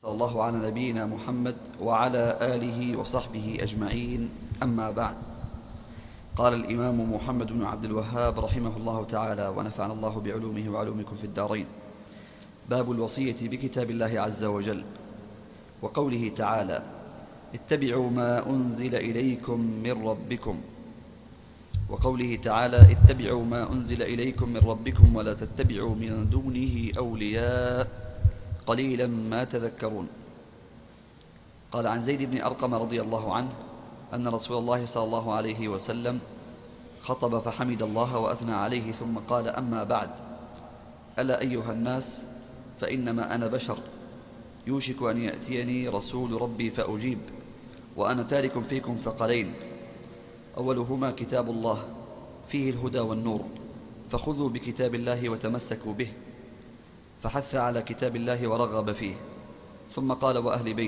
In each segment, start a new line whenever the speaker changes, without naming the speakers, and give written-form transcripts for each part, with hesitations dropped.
صلى الله على نبينا محمد وعلى آله وصحبه أجمعين، أما بعد. قال الإمام محمد بن عبد الوهاب رحمه الله تعالى ونفعنا الله بعلومه وعلومكم في الدارين. باب الوصية بكتاب الله عز وجل، وقوله تعالى: اتبعوا ما أنزل إليكم من ربكم، وقوله تعالى: اتبعوا ما أنزل إليكم من ربكم ولا تتبعوا من دونه أولياء قليلا ما تذكرون. قال عن زيد بن أرقم رضي الله عنه أن رسول الله صلى الله عليه وسلم خطب فحمد الله وأثنى عليه ثم قال: أما بعد، ألا أيها الناس، فإنما أنا بشر، يوشك أن يأتيني رسول ربي فأجيب، وأنا تارك فيكم ثقلين، أولهما كتاب الله فيه الهدى والنور، فخذوا بكتاب الله وتمسكوا به، فحث على كتاب الله ورغب فيه، ثم قال: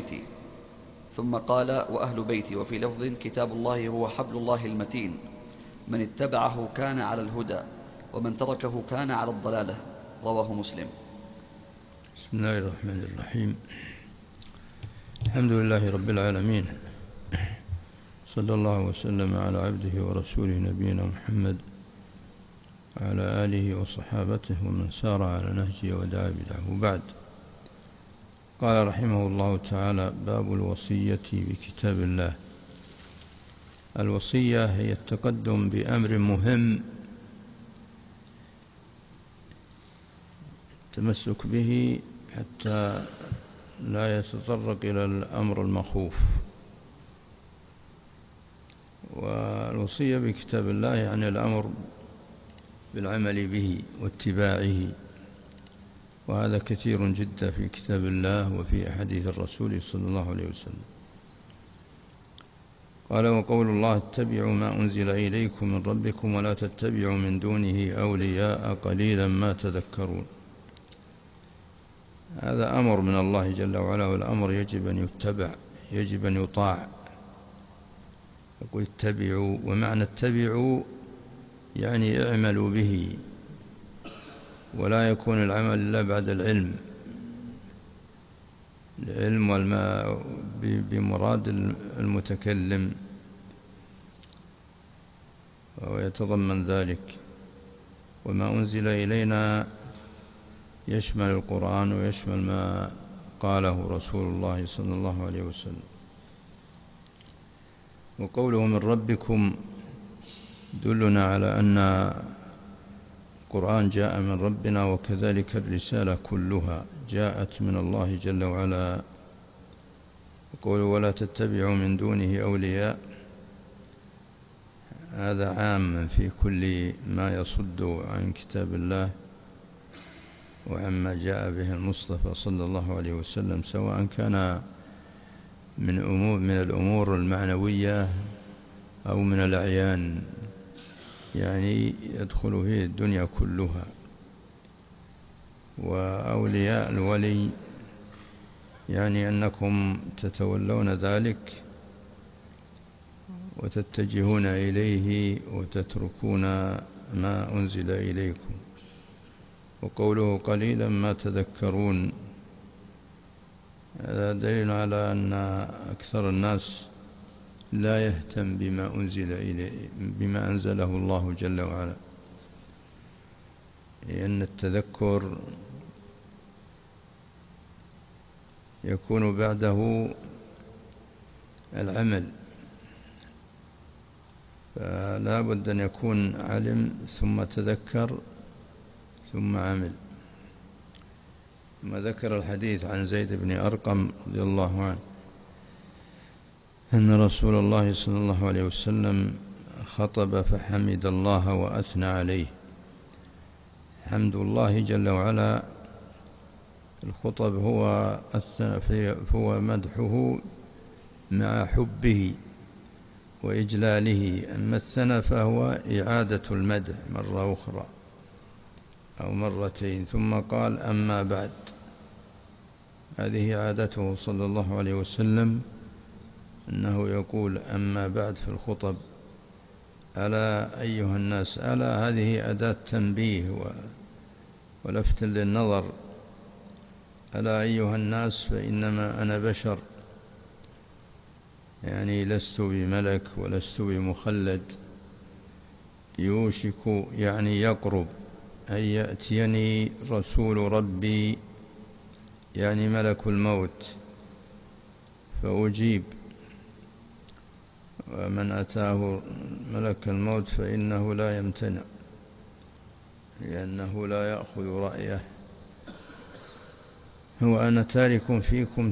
وأهل بيتي، وفي لفظ: كتاب الله هو حبل الله المتين، من اتبعه كان على الهدى، ومن تركه كان على الضلالة. رواه مسلم.
بسم الله الرحمن الرحيم. الحمد لله رب العالمين، صلى الله وسلم على عبده ورسوله نبينا محمد وعلى آله وصحابته ومن سار على نهجه ودعا بدعوه. بعد، قال رحمه الله تعالى: باب الوصية بكتاب الله. الوصية هي التقدم بأمر مهم التمسك به حتى لا يتطرق إلى الأمر المخوف. والوصية بكتاب الله يعني الأمر بالعمل به واتباعه، وهذا كثير جدا في كتاب الله وفي أحاديث الرسول صلى الله عليه وسلم. قال: وقول الله: اتبعوا ما أنزل إليكم من ربكم ولا تتبعوا من دونه أولياء قليلا ما تذكرون. هذا أمر من الله جل وعلا، والأمر يجب أن يتبع، يجب أن يطاع. يقول: اتبعوا، ومعنى اتبعوا يعني اعملوا به، ولا يكون العمل إلا بعد العلم بمراد المتكلم، ويتضمن ذلك. وما أنزل إلينا يشمل القرآن ويشمل ما قاله رسول الله صلى الله عليه وسلم. وقوله من ربكم دلنا على أن القرآن جاء من ربنا، وكذلك الرسالة كلها جاءت من الله جل وعلا. وقوله ولا تتبعوا من دونه أولياء، هذا عام في كل ما يصد عن كتاب الله وعما جاء به المصطفى صلى الله عليه وسلم، سواء كان من الأمور المعنوية أو من الأعيان، يعني يدخل فيه الدنيا كلها. وأولياء الولي يعني أنكم تتولون ذلك وتتجهون إليه وتتركون ما أنزل إليكم. وقوله قليلا ما تذكرون، هذا دليل على أن أكثر الناس لا يهتم بما أنزله الله جل وعلا، لأن التذكر يكون بعده العمل، فلا بد أن يكون علم ثم تذكر ثم عمل. ثم ذكر الحديث عن زيد بن أرقم رضي الله عنه أن رسول الله صلى الله عليه وسلم خطب فحمد الله وأثنى عليه. حمد الله جل وعلا الخطب هو مدحه مع حبه وإجلاله. أما الثنى فهو إعادة المدح مرة أخرى أو مرتين. ثم قال: أما بعد. هذه عادته صلى الله عليه وسلم، أنه يقول أما بعد في الخطب. ألا أيها الناس، ألا هذه أداة تنبيه ولفت للنظر. ألا أيها الناس فإنما أنا بشر، يعني لست بملك ولست بمخلد، يوشك يعني يقرب أن يأتيني رسول ربي، يعني ملك الموت، فأجيب، ومن أتاه ملك الموت فإنه لا يمتنع، لأنه لا يأخذ رأيه. هو أنا تارك فيكم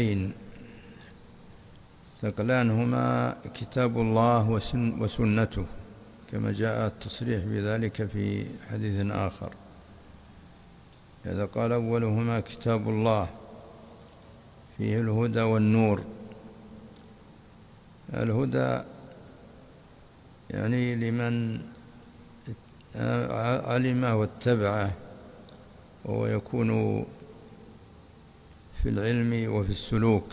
ثقلان هما كتاب الله وسنته، كما جاء التصريح بذلك في حديث آخر، إذا قال أولهما كتاب الله فيه الهدى والنور. الهدى يعني لمن علمه واتبعه، وهو يكون في العلم وفي السلوك،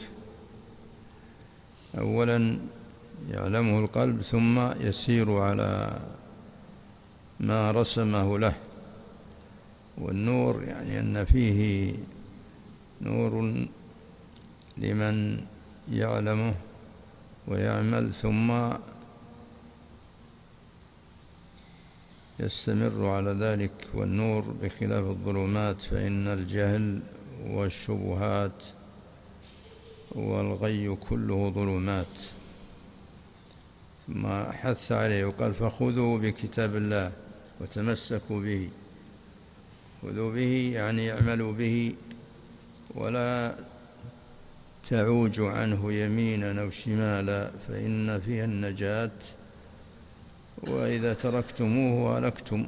أولا يعلمه القلب ثم يسير على ما رسمه له. والنور يعني أن فيه نور لمن يعلمه ويعمل ثم يستمر على ذلك. والنور بخلاف الظلمات، فإن الجهل والشبهات والغي كله ظلمات. ثم حث عليه وقال فخذوا بكتاب الله وتمسكوا به. خذوا به يعني اعملوا به، ولا تعوج عنه يمينا أو شمالا، فإن فيها النجاة، وإذا تركتموه هلكتم.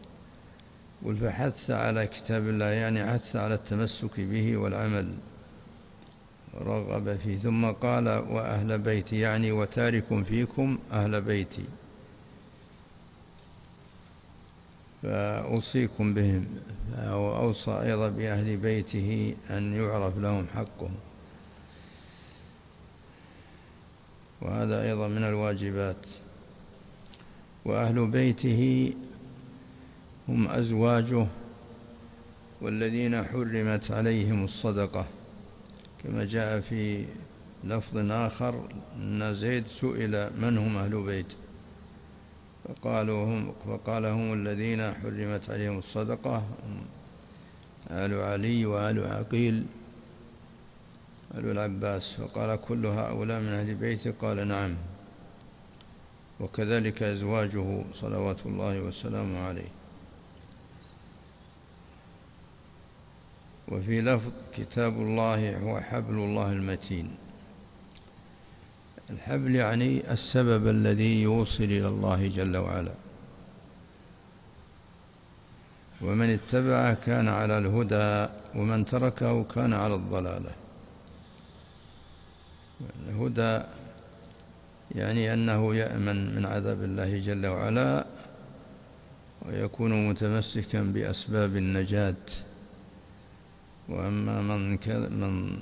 فحث على كتاب الله يعني حث على التمسك به والعمل، رغب فيه. ثم قال وأهل بيتي، يعني وتارك فيكم أهل بيتي، فأوصيكم بهم. وأوصى أيضا بأهل بيته أن يعرف لهم حقهم، وهذا أيضا من الواجبات. وأهل بيته هم أزواجه والذين حرمت عليهم الصدقة، كما جاء في لفظ آخر أن زيد سئل من هم أهل بيت، فقال هم الذين حرمت عليهم الصدقة، هم آل علي وآل عقيل آل العباس. فقال كل هؤلاء من أهل بيته؟ قال نعم، وكذلك أزواجه صلوات الله والسلام عليه. وفي لفظ كتاب الله هو حبل الله المتين. الحبل يعني السبب الذي يوصل إلى الله جل وعلا، ومن اتبعه كان على الهدى، ومن تركه كان على الضلالة. الهدى يعني أنه يأمن من عذاب الله جل وعلا، ويكون متمسكا بأسباب النجاة. وأما من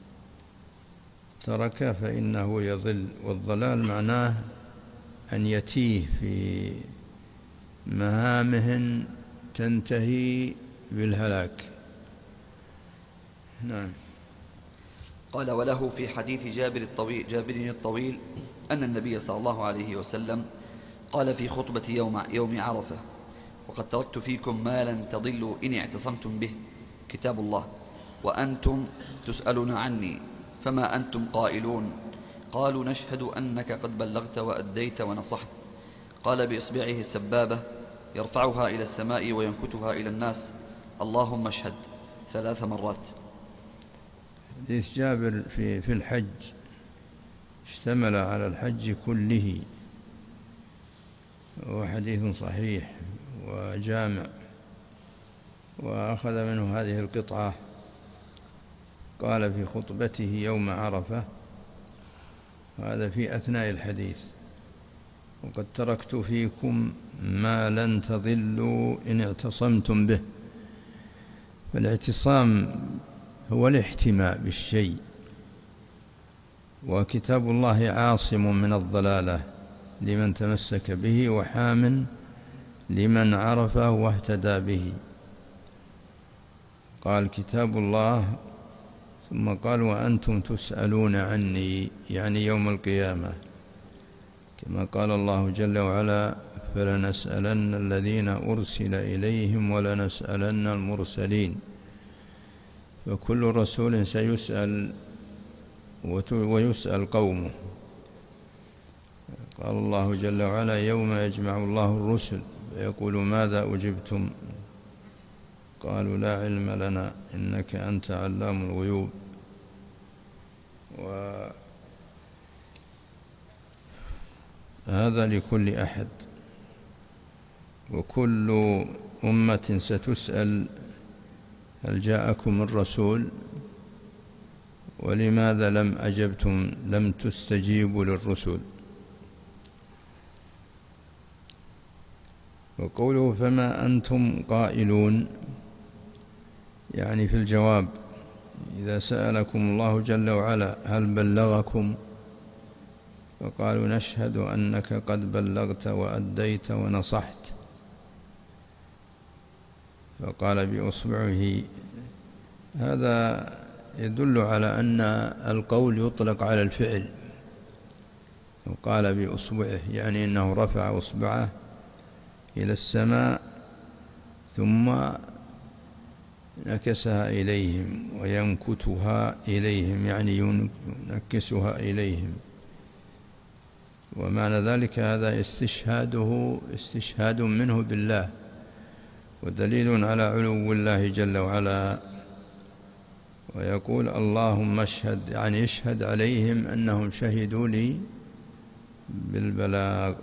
ترك فإنه يضل، والضلال معناه أن يتيه في مهامه تنتهي بالهلاك. نعم.
قال وله في حديث جابر الطويل أن النبي صلى الله عليه وسلم قال في خطبة يوم عرفة: وقد تركت فيكم ما لن تضلوا إن اعتصمتم به، كتاب الله، وأنتم تسألون عني، فما أنتم قائلون؟ قالوا نشهد أنك قد بلغت وأديت ونصحت. قال بإصبعه السبابة يرفعها إلى السماء وينكتها إلى الناس: اللهم اشهد 3 مرات.
حديث جابر في الحج اشتمل على الحج كله، وحديث صحيح وجامع، وأخذ منه هذه القطعة. قال في خطبته يوم عرفة، هذا في أثناء الحديث: وقد تركت فيكم ما لن تضلوا إن اعتصمتم به. فالاعتصام هو الاحتماء بالشيء، وكتاب الله عاصم من الضلالة لمن تمسك به، وحام لمن عرفه واهتدى به. قال كتاب الله، ثم قال وأنتم تسألون عني، يعني يوم القيامة، كما قال الله جل وعلا فلنسألن الذين أرسل إليهم ولنسألن المرسلين. فكل رسول سيسأل ويسأل قومه. قال الله جل وعلا يوم يجمع الله الرسل فيقول ماذا أجبتم؟ قالوا لا علم لنا إنك أنت علام الغيوب. وهذا لكل أحد، وكل أمة ستسأل هل جاءكم الرسول ولماذا لم تستجيبوا للرسل. وقوله فما أنتم قائلون، يعني في الجواب إذا سألكم الله جل وعلا هل بلغكم، فقالوا نشهد أنك قد بلغت وأديت ونصحت، فقال بإصبعه. هذا يدل على أن القول يطلق على الفعل، وقال بإصبعه يعني أنه رفع إصبعه إلى السماء ثم نكسها إليهم وينكتها إليهم، يعني ينكسها إليهم. ومعنى ذلك هذا استشهاد منه بالله، ودليل على علو الله جل وعلا. ويقول اللهم اشهد، يعني اشهد عليهم أنهم شهدوا لي بالبلاغ.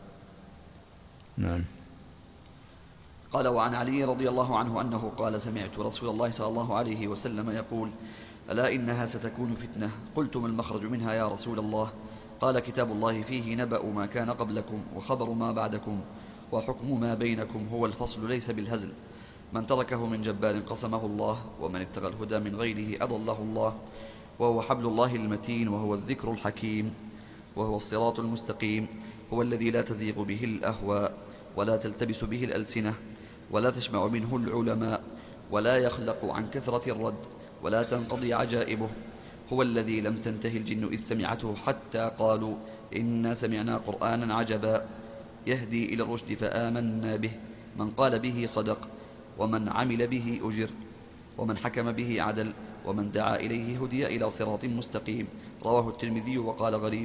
نعم.
قال وعن علي رضي الله عنه أنه قال سمعت رسول الله صلى الله عليه وسلم يقول ألا إنها ستكون فتنة. قلت ما المخرج منها يا رسول الله؟ قال كتاب الله فيه نبأ ما كان قبلكم وخبر ما بعدكم وحكم ما بينكم، هو الفصل ليس بالهزل. من تركه من جبار قسمه الله، ومن ابتغى الهدى من غيره أضله الله، وهو حبل الله المتين، وهو الذكر الحكيم، وهو الصراط المستقيم، هو الذي لا تزيغ به الأهواء ولا تلتبس به الألسنة ولا تشمع منه العلماء ولا يخلق عن كثرة الرد ولا تنقضي عجائبه، هو الذي لم تنتهي الجن إذ سمعته حتى قالوا إنا سمعنا قرآنا عجبا يهدي إلى الرشد فآمنا به، من قال به صدق، ومن عمل به أجر، ومن حكم به عدل، ومن دعا إليه هدي إلى صراط مستقيم. رواه الترمذي وقال غريب.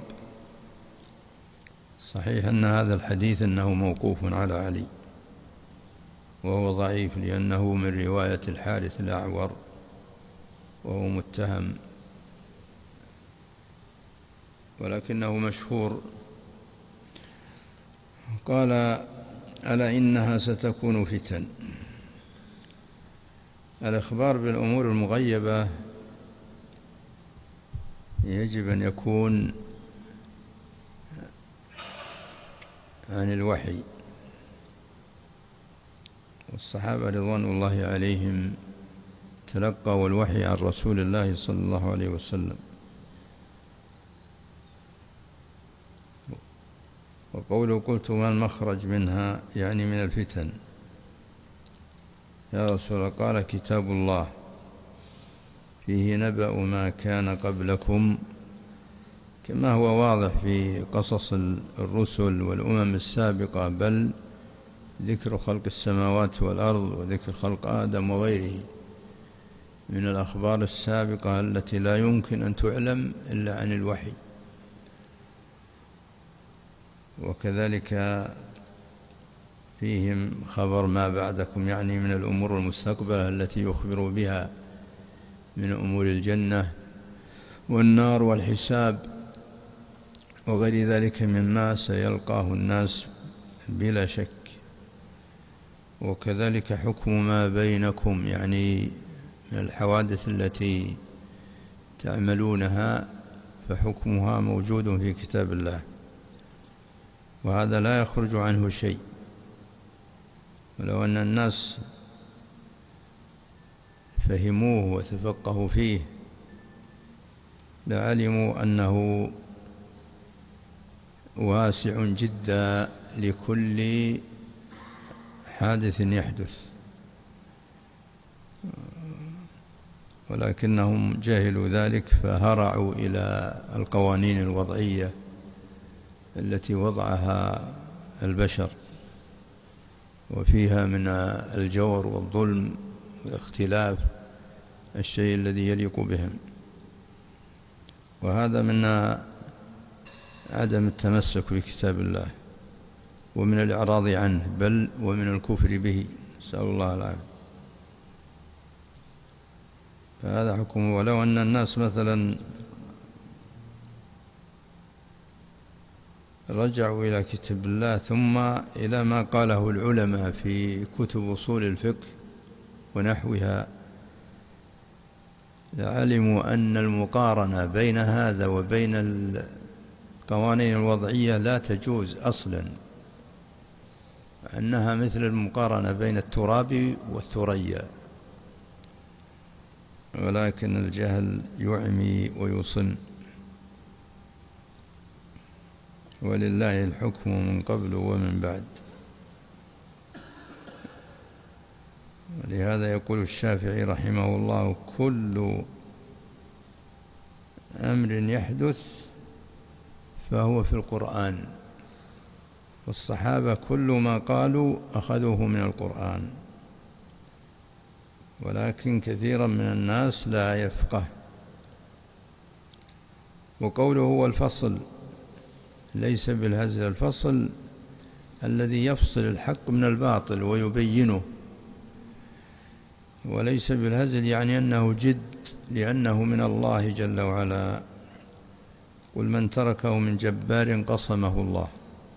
صحيح أن هذا الحديث أنه موقوف على علي، وهو ضعيف لأنه من رواية الحارث الأعور وهو متهم، ولكنه مشهور. قال ألا إنها ستكون فتن. الإخبار بالأمور المغيبة يجب أن يكون عن الوحي، والصحابة رضوان الله عليهم تلقوا الوحي عن رسول الله صلى الله عليه وسلم. وقوله قلت ما المخرج منها، يعني من الفتن. يا رسول الله قال كتاب الله فيه نبأ ما كان قبلكم، كما هو واضح في قصص الرسل والأمم السابقة، بل ذكر خلق السماوات والأرض وذكر خلق آدم وغيره من الأخبار السابقة التي لا يمكن أن تعلم إلا عن الوحي. وكذلك فيهم خبر ما بعدكم، يعني من الأمور المستقبلة التي يخبر بها من أمور الجنة والنار والحساب وغير ذلك مما سيلقاه الناس بلا شك. وكذلك حكم ما بينكم، يعني من الحوادث التي تعملونها فحكمها موجود في كتاب الله، وهذا لا يخرج عنه شيء. ولو أن الناس فهموه وتفقهوا فيه لعلموا أنه واسع جدا لكل حادث يحدث. ولكنهم جهلوا ذلك فهرعوا إلى القوانين الوضعية التي وضعها البشر، وفيها من الجور والظلم واختلاف الشيء الذي يليق بهم. وهذا من عدم التمسك بكتاب الله ومن الإعراض عنه، بل ومن الكفر به، نسأل الله العافية. فهذا حكمه. ولو أن الناس مثلا رجعوا إلى كتاب الله ثم إلى ما قاله العلماء في كتب أصول الفقه ونحوها، لعلموا أن المقارنة بين هذا وبين القوانين الوضعية لا تجوز أصلا، أنها مثل المقارنة بين التراب والثريا، ولكن الجهل يعمي ويصم، ولله الحكم من قبل ومن بعد. ولهذا يقول الشافعي رحمه الله: كل أمر يحدث فهو في القرآن، والصحابة كل ما قالوا أخذوه من القرآن، ولكن كثيرا من الناس لا يفقه. وقوله هو الفصل ليس بالهزل، الفصل الذي يفصل الحق من الباطل ويبينه، وليس بالهزل يعني أنه جد، لأنه من الله جل وعلا. قل من تركه من جبار قصمه الله،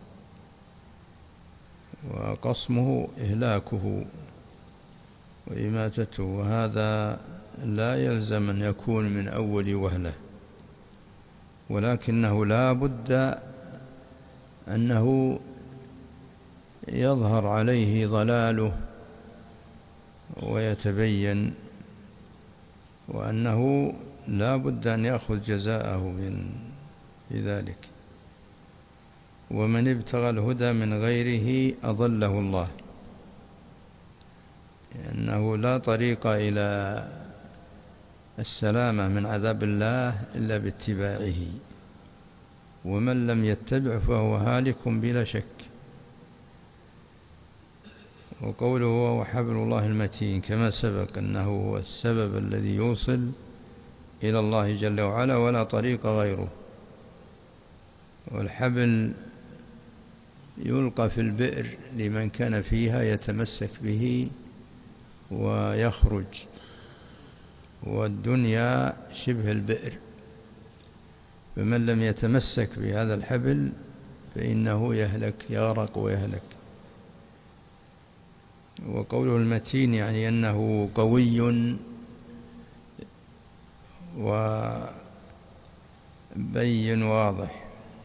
وقصمه إهلاكه وإماتته، وهذا لا يلزم أن يكون من أول وهلة، ولكنه لا بد أنه يظهر عليه ضلاله ويتبين، وأنه لا بد أن يأخذ جزاءه في ذلك. ومن ابتغى الهدى من غيره أضله الله، لأنه لا طريق إلى السلامة من عذاب الله إلا باتباعه، ومن لم يتبع فهو هالك بلا شك. وقوله هو حبل الله المتين كما سبق أنه هو السبب الذي يوصل إلى الله جل وعلا ولا طريق غيره. والحبل يلقى في البئر لمن كان فيها يتمسك به ويخرج، والدنيا شبه البئر، فمن لم يتمسك بهذا الحبل فإنه يهلك، يغرق ويهلك. وقوله المتين يعني أنه قوي وبين واضح.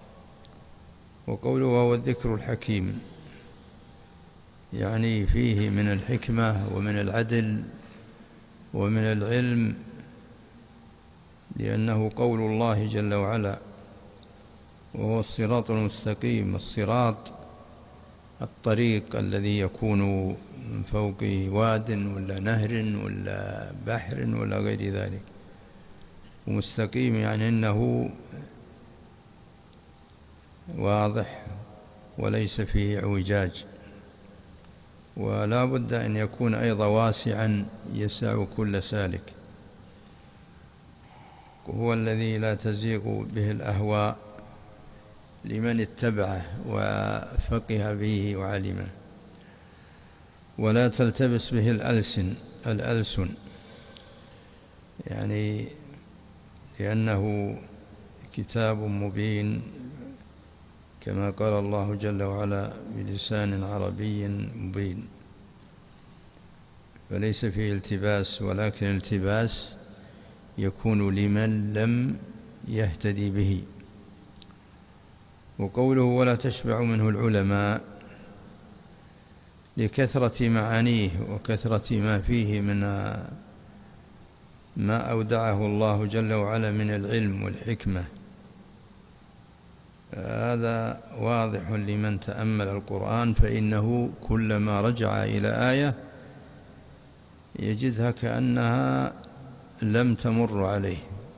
وقوله هو الذكر الحكيم يعني فيه من الحكمة ومن العدل ومن العلم، لأنه قول الله جل وعلا، وهو الصراط المستقيم. الصراط الطريق الذي يكون من فوق واد ولا نهر ولا بحر ولا غير ذلك، ومستقيم يعني أنه واضح وليس فيه اعوجاج، ولا بد أن يكون أيضا واسعا يسع كل سالك. هو الذي لا تزيغ به الأهواء لمن اتبعه وفقه به وعلمه، ولا تلتبس به الألسن يعني لأنه كتاب مبين كما قال الله جل وعلا بلسان عربي مبين، فليس فيه التباس، ولكن التباس يكون لمن لم يهتدي به. وقوله ولا تشبع منه العلماء لكثرة معانيه وكثرة ما فيه من ما أودعه الله جل وعلا من العلم والحكمة. هذا واضح لمن تأمل القرآن، فإنه كلما رجع إلى آية يجدها كأنها لم تمر عليه،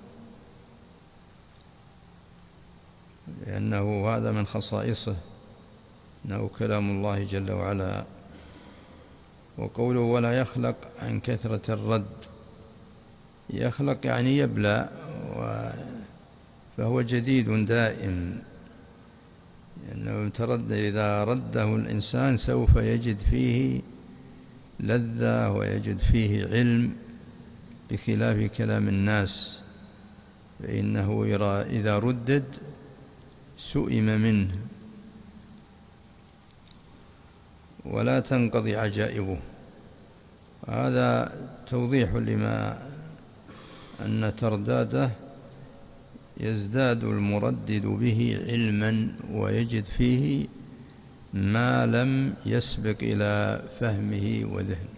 لأنه هذا من خصائصه أنه كلام الله جل وعلا. وقوله ولا يخلق عن كثرة الرد، يخلق يعني يبلى، فهو جديد دائم، لأنه إذا رده الإنسان سوف يجد فيه لذة ويجد فيه علم، بخلاف كلام الناس فإنه إذا ردد سئم منه ولا تنقضي عجائبه. هذا توضيح لما أن ترداده يزداد المردد به علما ويجد فيه ما لم يسبق إلى فهمه وذهنه.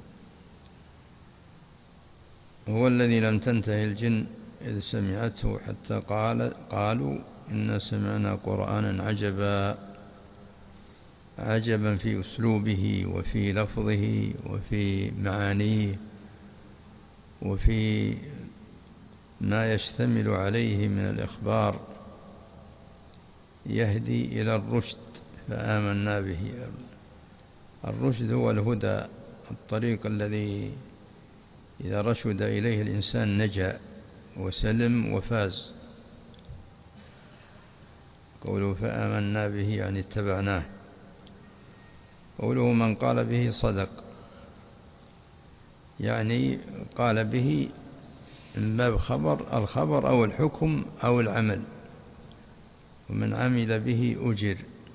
هو الذي لم تنتهي الجن إذ سمعته حتى قالوا إنا سمعنا قرآنا عجبا في أسلوبه وفي لفظه وفي معانيه وفي ما يشتمل عليه من الإخبار، يهدي إلى الرشد فآمنا به. الرشد هو الهدى، الطريق الذي إذا رشد إليه الإنسان نجا وسلم وفاز. قوله فآمنا به يعني اتبعناه. قوله من قال به صدق، يعني قال به من باب الخبر أو الحكم أو العمل، ومن عمل به أجر.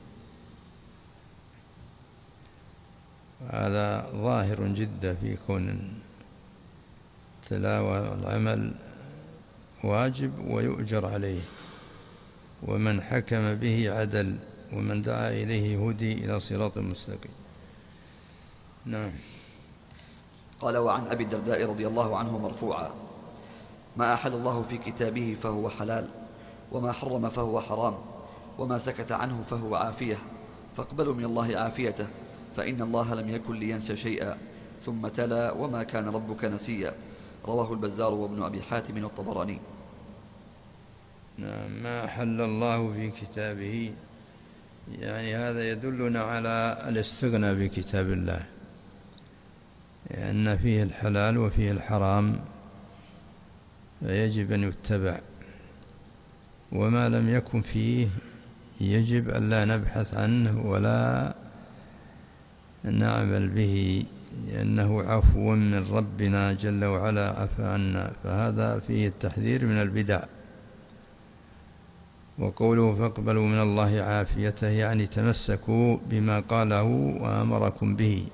هذا ظاهر جدا في كون التلاوة والعمل واجب ويؤجر عليه، ومن حكم به عدل، ومن دعا إليه هدي إلى صراط مستقيم. نعم.
قال وعن أبي الدرداء رضي الله عنه مرفوعا: ما أحل الله في كتابه فهو حلال، وما حرم فهو حرام، وما سكت عنه فهو عافية، فاقبلوا من الله عافيته، فإن الله لم يكن لينسى شيئا. ثم تلا وما كان ربك نسيا. رواه البزار وابن أبي حاتم والطبراني.
نعم. ما أحل الله في كتابه، يعني هذا يدلنا على الاستغناء بكتاب الله، لأن فيه الحلال وفيه الحرام فيجب أن يتبع، وما لم يكن فيه يجب أن لا نبحث عنه ولا نعمل به، لأنه عفو من ربنا جل وعلا عفى عنا، فهذا فيه التحذير من البدع. وقوله فاقبلوا من الله عافيته، يعني تمسكوا بما قاله وأمركم به،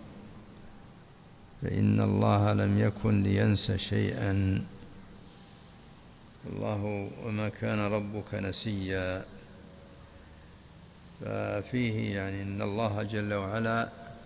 فإن الله لم يكن لينسى شيئا. الله وما كان ربك نسيا. ففيه يعني أن الله جل وعلا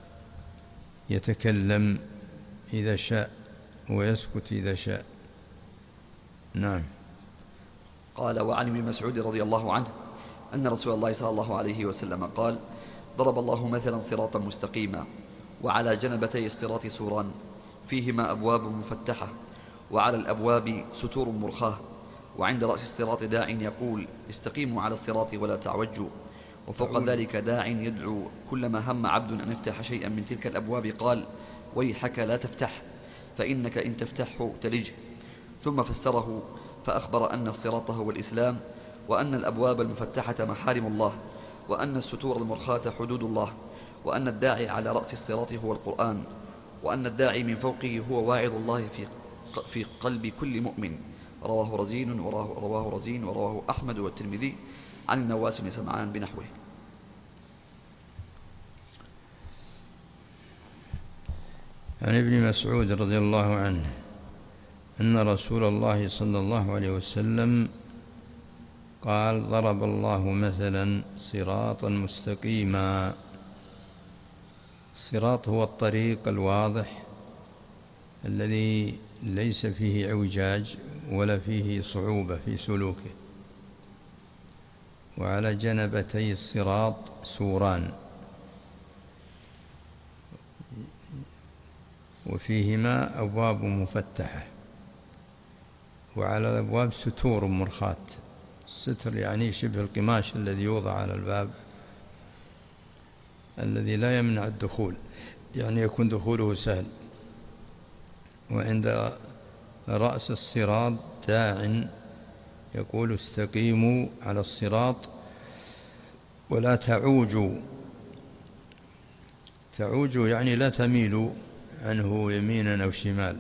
يتكلم إذا شاء ويسكت إذا شاء. نعم.
قال وعن ابن مسعود رضي الله عنه أن رسول الله صلى الله عليه وسلم قال: ضرب الله مثلا صراطا مستقيما، وعلى جنبتي الصراط سوران فيهما أبواب مفتحة، وعلى الأبواب ستور مرخاة، وعند رأس الصراط داع يقول: استقيموا على الصراط ولا تعوجوا، وفوق ذلك داع يدعو كلما هم عبد أن يفتح شيئا من تلك الأبواب قال: ويحك لا تفتح، فإنك إن تفتحه تلج. ثم فسره فأخبر أن الصراط هو الإسلام، وأن الأبواب المفتحة محارم الله، وأن الستور المرخاة حدود الله، وأن الداعي على رأس الصراط هو القرآن، وأن الداعي من فوقه هو واعظ الله في قلب كل مؤمن. رواه رزين ورواه أحمد والترمذي عن النواس بن سمعان بنحوه.
عن ابن مسعود رضي الله عنه أن رسول الله صلى الله عليه وسلم قال: ضرب الله مثلا صراطا مستقيما. الصراط هو الطريق الواضح الذي ليس فيه اعوجاج ولا فيه صعوبة في سلوكه، وعلى جنبتي الصراط سوران وفيهما أبواب مفتحة، وعلى الأبواب ستور مرخاة. الستر يعني شبه القماش الذي يوضع على الباب الذي لا يمنع الدخول، يعني يكون دخوله سهل. وعند رأس الصراط داع يقول استقيموا على الصراط ولا تعوجوا. تعوجوا يعني لا تميلوا عنه يمينا أو شمال.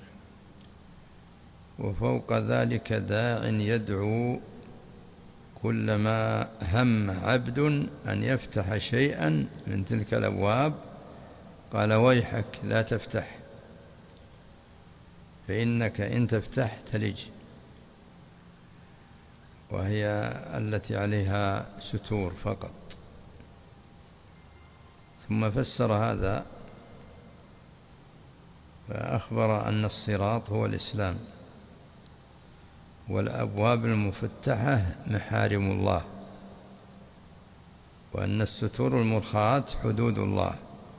وفوق ذلك داع يدعو كلما هم عبد أن يفتح شيئا من تلك الأبواب قال ويحك لا تفتح، فإنك إن تفتح تلج، وهي التي عليها ستور فقط. ثم فسر هذا فأخبر أن الصراط هو الإسلام، والأبواب المفتحة محارم الله، وأن الستور المرخاة حدود الله،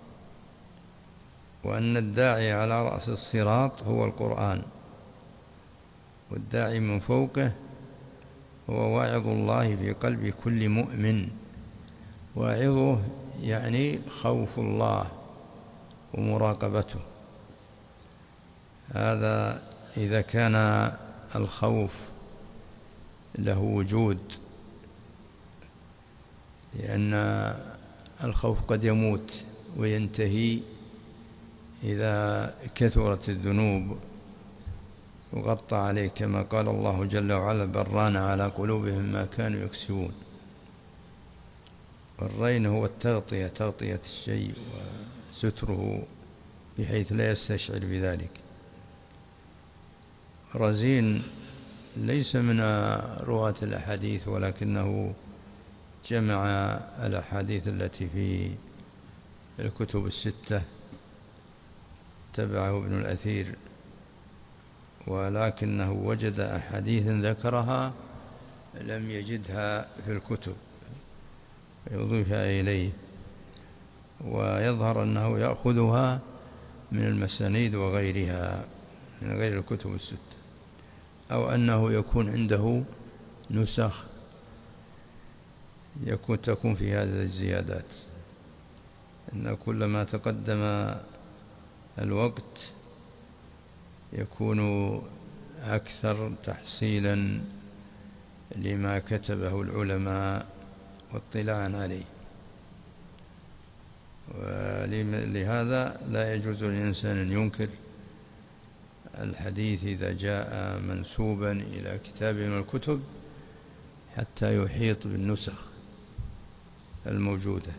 وأن الداعي على رأس الصراط هو القرآن، والداعي من فوقه هو واعظ الله في قلب كل مؤمن. واعظه يعني خوف الله ومراقبته. هذا إذا كان الخوف له وجود، لأن الخوف قد يموت وينتهي إذا كثرت الذنوب وغطى عليه، كما قال الله جل وعلا بران على قلوبهم ما كانوا يكسبون. والرين هو التغطية، تغطية الشيء وستره بحيث لا يستشعر بذلك. رزين ليس من رواة الأحاديث، ولكنه جمع الأحاديث التي في الكتب الستة، تبعه ابن الأثير، ولكنه وجد أحاديث ذكرها لم يجدها في الكتب يضيفها إليه، ويظهر أنه يأخذها من المسانيد وغيرها من غير الكتب الستة، أو أنه يكون عنده نسخ تكون في هذه الزيادات. إن كلما تقدم الوقت يكون أكثر تحصيلا لما كتبه العلماء واطلاعا عليه. ولهذا لا يجوز للإنسان أن ينكر الحديث إذا جاء منسوبا إلى كتاب من الكتب حتى يحيط بالنسخ الموجودة.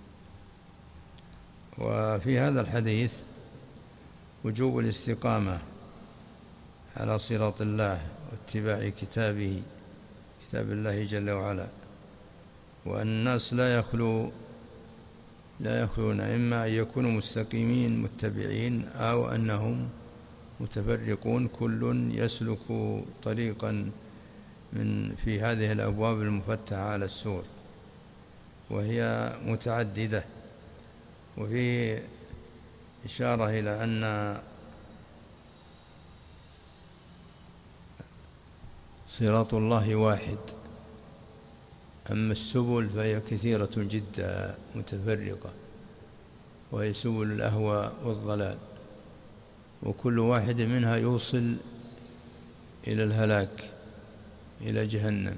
وفي هذا الحديث وجوب الاستقامة على صراط الله واتباع كتابه، كتاب الله جل وعلا، وأن الناس لا يخلون إما أن يكونوا مستقيمين متبعين، أو أنهم متفرقون كل يسلك طريقا في هذه الأبواب المفتحة على السور، وهي متعددة. وفي إشارة إلى أن صراط الله واحد، أما السبل فهي كثيرة جدا متفرقة، وهي سبل الأهواء والضلال، وكل واحد منها يوصل إلى الهلاك، إلى جهنم.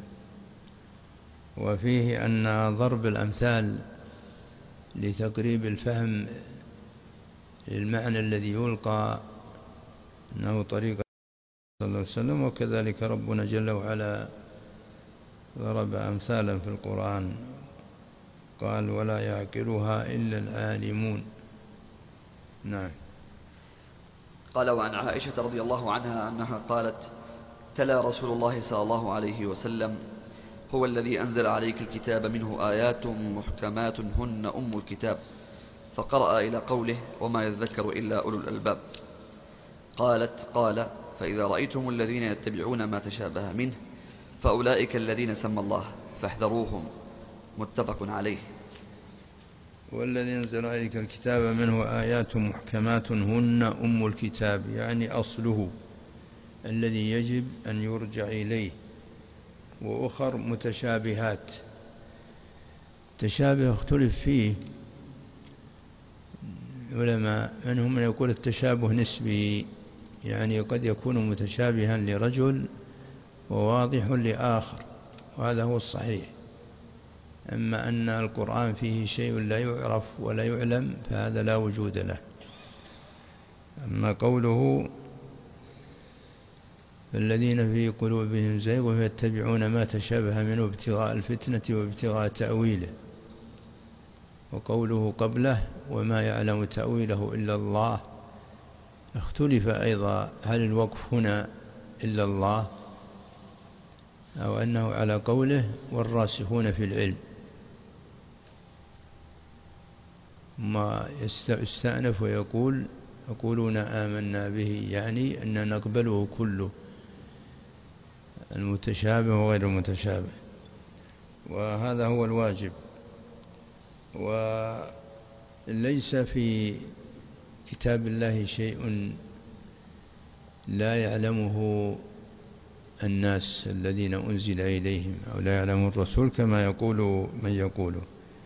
وفيه أن ضرب الأمثال لتقريب الفهم للمعنى الذي يلقى أنه طريق صلى الله عليه وسلم. وكذلك ربنا جل وعلا ضرب أمثالا في القرآن، قال ولا يعقلها إلا العالمون. نعم.
قال وعن عائشة رضي الله عنها أنها قالت تلا رسول الله صلى الله عليه وسلم هو الذي أنزل عليك الكتاب منه آيات محكمات هن أم الكتاب، فقرأ إلى قوله وما يذكر إلا أولو الألباب. قال فإذا رأيتم الذين يتبعون ما تشابه منه فأولئك الذين سمى الله فاحذروهم. متفق عليه.
والذي أنزل عليك الكتاب منه آيات محكمات هن أم الكتاب، يعني أصله الذي يجب أن يرجع إليه، وأخر متشابهات. تشابه اختلف فيه علماء، منهم من يقول التشابه نسبي، يعني قد يكون متشابها لرجل وواضح لآخر، وهذا هو الصحيح. أما أن القرآن فيه شيء لا يعرف ولا يعلم فهذا لا وجود له. أما قوله الذين في قلوبهم زيغ فيتبعون ما تشابه منه ابتغاء الفتنة وابتغاء تأويله، وقوله قبله وما يعلم تأويله إلا الله، اختلف أيضا هل الوقف هنا إلا الله أو أنه على قوله والراسخون في العلم. ما يستأنف ويقول يقولون آمنا به، يعني أن نقبله كله، المتشابه وغير المتشابه، وهذا هو الواجب. وليس في كتاب الله شيء لا يعلمه الناس الذين أنزل إليهم أو لا يعلمه الرسول كما يقول من يقوله.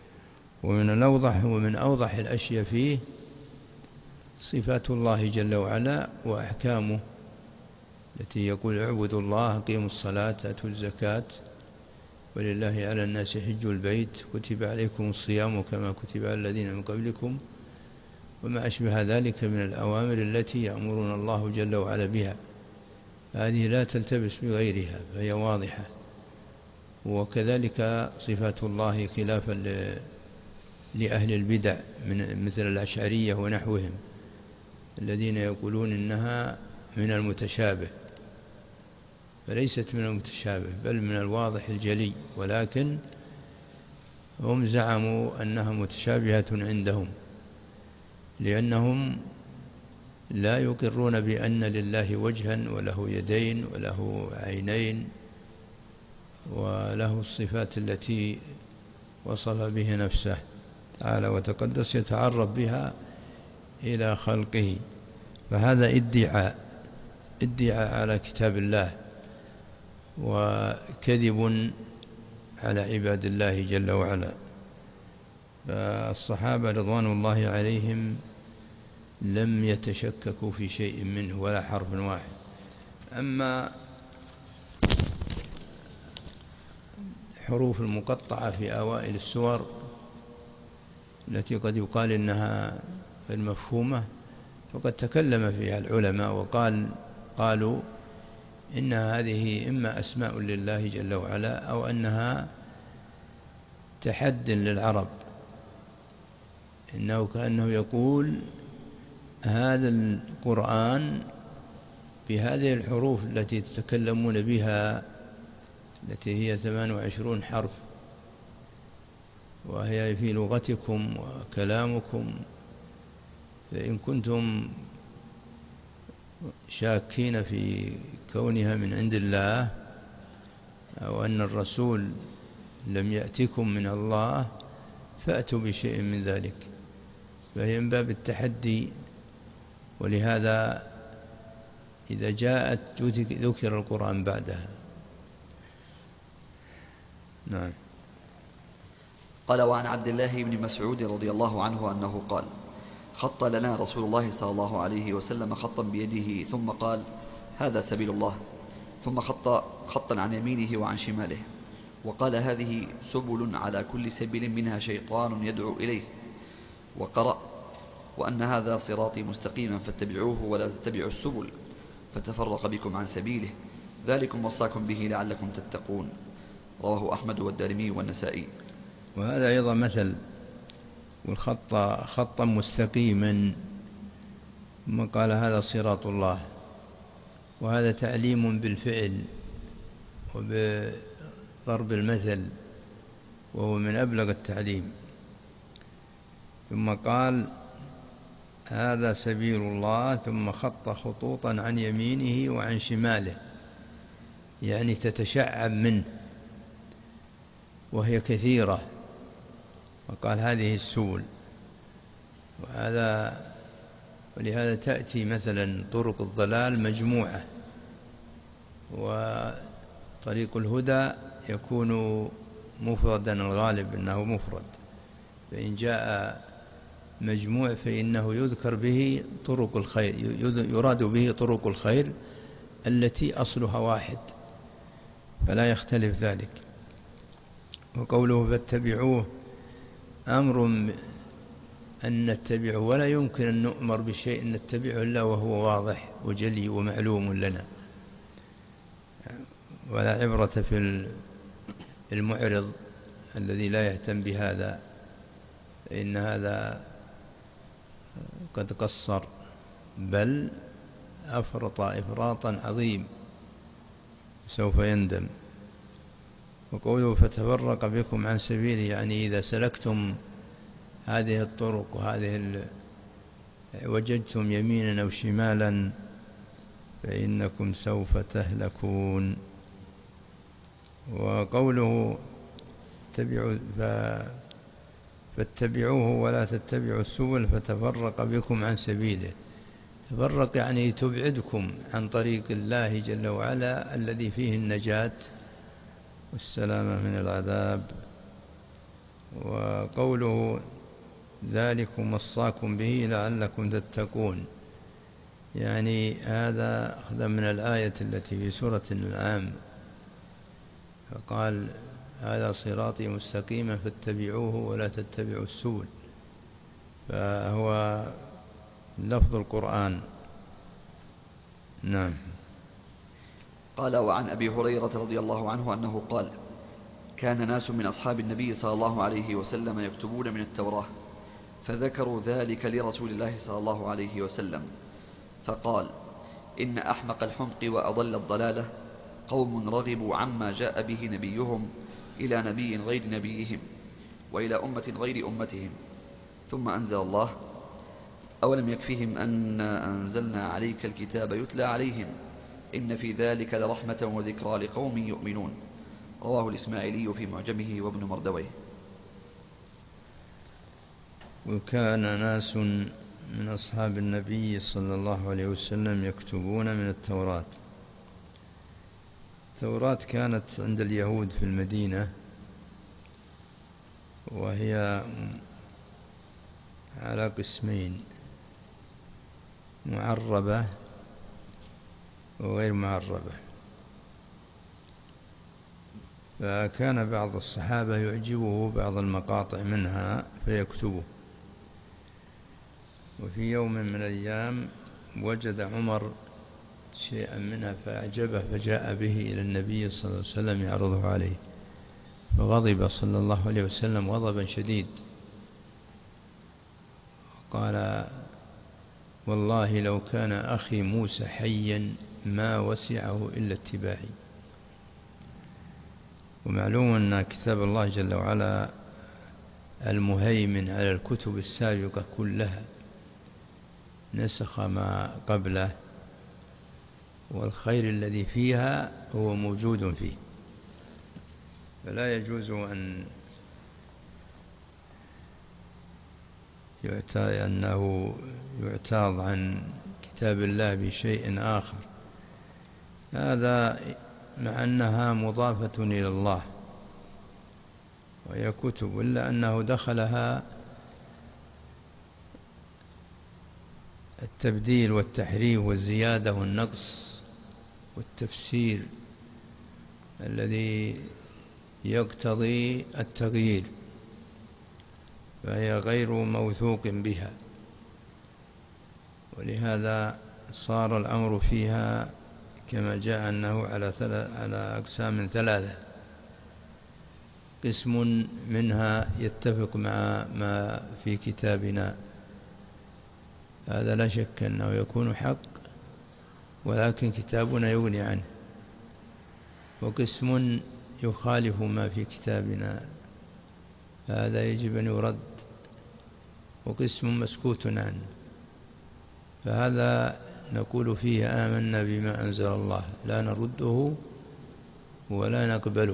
ومن أوضح الأشياء فيه صفات الله جل وعلا وأحكامه التي يقول اعبدوا الله أقيموا الصلاة آتوا الزكاة ولله على الناس حج البيت كتب عليكم الصيام كما كتب على الذين من قبلكم، وما أشبه ذلك من الأوامر التي يأمرنا الله جل وعلا بها، هذه لا تلتبس بغيرها فهي واضحة. وكذلك صفات الله خلافا لأهل البدع مثل الأشعرية ونحوهم الذين يقولون إنها من المتشابه، فليست من المتشابه بل من الواضح الجلي، ولكن هم زعموا أنها متشابهة عندهم لأنهم لا يقرون بأن لله وجها وله يدين وله عينين وله الصفات التي وصف به نفسه تعالى وتقدس يتعرف بها إلى خلقه. فهذا ادعاء على كتاب الله وكذب على عباد الله جل وعلا. فالصحابة رضوان الله عليهم لم يتشككوا في شيء منه ولا حرف واحد. أما الحروف المقطعة في أوائل السور التي قد يقال إنها المفهومة فقد تكلم فيها العلماء وقالوا إن هذه إما أسماء لله جل وعلا أو أنها تحد للعرب، إنه كأنه يقول هذا القرآن بهذه الحروف التي تتكلمون بها التي هي 28 حرف وهي في لغتكم وكلامكم، فإن كنتم شاكين في كونها من عند الله أو أن الرسول لم يأتكم من الله فأتوا بشيء من ذلك، فهي من باب التحدي. ولهذا إذا جاءت ذكر القرآن بعدها. نعم.
قال وعن عبد الله بن مسعود رضي الله عنه أنه قال خط لنا رسول الله صلى الله عليه وسلم خطا بيده ثم قال هذا سبيل الله، ثم خطا عن يمينه وعن شماله وقال هذه سبل على كل سبيل منها شيطان يدعو إليه، وقرأ وأن هذا صراطي مستقيما فاتبعوه ولا تتبعوا السبل فتفرق بكم عن سبيله ذلكم وصاكم به لعلكم تتقون. رواه أحمد والدارمي والنسائي.
وهذا أيضا مثل، والخط خطا مستقيما ثم قال هذا صراط الله، وهذا تعليم بالفعل وبضرب المثل وهو من أبلغ التعليم. ثم قال هذا سبيل الله ثم خط خطوطا عن يمينه وعن شماله، يعني تتشعب منه وهي كثيرة، وقال هذه السبل. ولهذا تأتي مثلا طرق الضلال مجموعة وطريق الهدى يكون مفردا، الغالب أنه مفرد، فإن جاء مجموع فإنه يذكر به طرق الخير، يراد به طرق الخير التي أصلها واحد، فلا يختلف ذلك. وقوله فاتبعوه أمر أن نتبعه، ولا يمكن أن نؤمر بشيء نتبعه إلا وهو واضح وجلي ومعلوم لنا، ولا عبرة في المعرض الذي لا يهتم بهذا، فإن هذا قد قصر بل أفرط إفراطا عظيم سوف يندم. وقوله فتفرق بكم عن سبيله، يعني إذا سلكتم هذه الطرق وهذه وجدتم يمينا أو شمالا فإنكم سوف تهلكون. وقوله فاتبعوه ولا تتبعوا السبل فتفرق بكم عن سبيله. تفرق يعني تبعدكم عن طريق الله جل وعلا الذي فيه النجاة والسلامة من العذاب. وقوله ذلكم وصاكم به لعلكم تتقون، يعني هذا أخذ من الآية التي في سورة الأنعام، فقال هذا صراطي مستقيما فاتبعوه ولا تتبعوا السبل، فهو لفظ القرآن. نعم.
قال وعن أبي هريرة رضي الله عنه أنه قال كان ناس من أصحاب النبي صلى الله عليه وسلم يكتبون من التوراة، فذكروا ذلك لرسول الله صلى الله عليه وسلم فقال إن أحمق الحمق وأضل الضلالة قوم رغبوا عما جاء به نبيهم إلى نبي غير نبيهم وإلى أمة غير أمتهم، ثم أنزل الله أولم يكفهم أن أنزلنا عليك الكتاب يتلى عليهم إن في ذلك لرحمة وذكرى لقوم يؤمنون. رواه الإسماعيلي في معجمه وابن مردويه.
وكان ناس من أصحاب النبي صلى الله عليه وسلم يكتبون من التوراة. التوراة كانت عند اليهود في المدينة، وهي على قسمين: معربة وغير معربة. فكان بعض الصحابة يعجبه بعض المقاطع منها فيكتبه. وفي يوم من الأيام وجد عمر شيئا منها فأعجبه، فجاء به إلى النبي صلى الله عليه وسلم يعرضه عليه، فغضب صلى الله عليه وسلم غضبا شديد، قال والله لو كان أخي موسى حيا ما وسعه إلا اتباعي. ومعلوم أن كتاب الله جل وعلا المهيمن على الكتب السابقة كلها نسخ ما قبله، والخير الذي فيها هو موجود فيه، فلا يجوز أنه يعتاض عن كتاب الله بشيء آخر، هذا مع أنها مضافة إلى الله وهي كتب، إلا أنه دخلها التبديل والتحريف والزيادة والنقص والتفسير الذي يقتضي التغيير، فهي غير موثوق بها، ولهذا صار الأمر فيها كما جاء أنه على أقسام ثلاثة: قسم منها يتفق مع ما في كتابنا، هذا لا شك أنه يكون حق، ولكن كتابنا يغني عنه. وقسم يخالف ما في كتابنا، هذا يجب أن يرد. وقسم مسكوت عنه، فهذا نقول فيه آمنا بما أنزل الله، لا نرده ولا نقبله،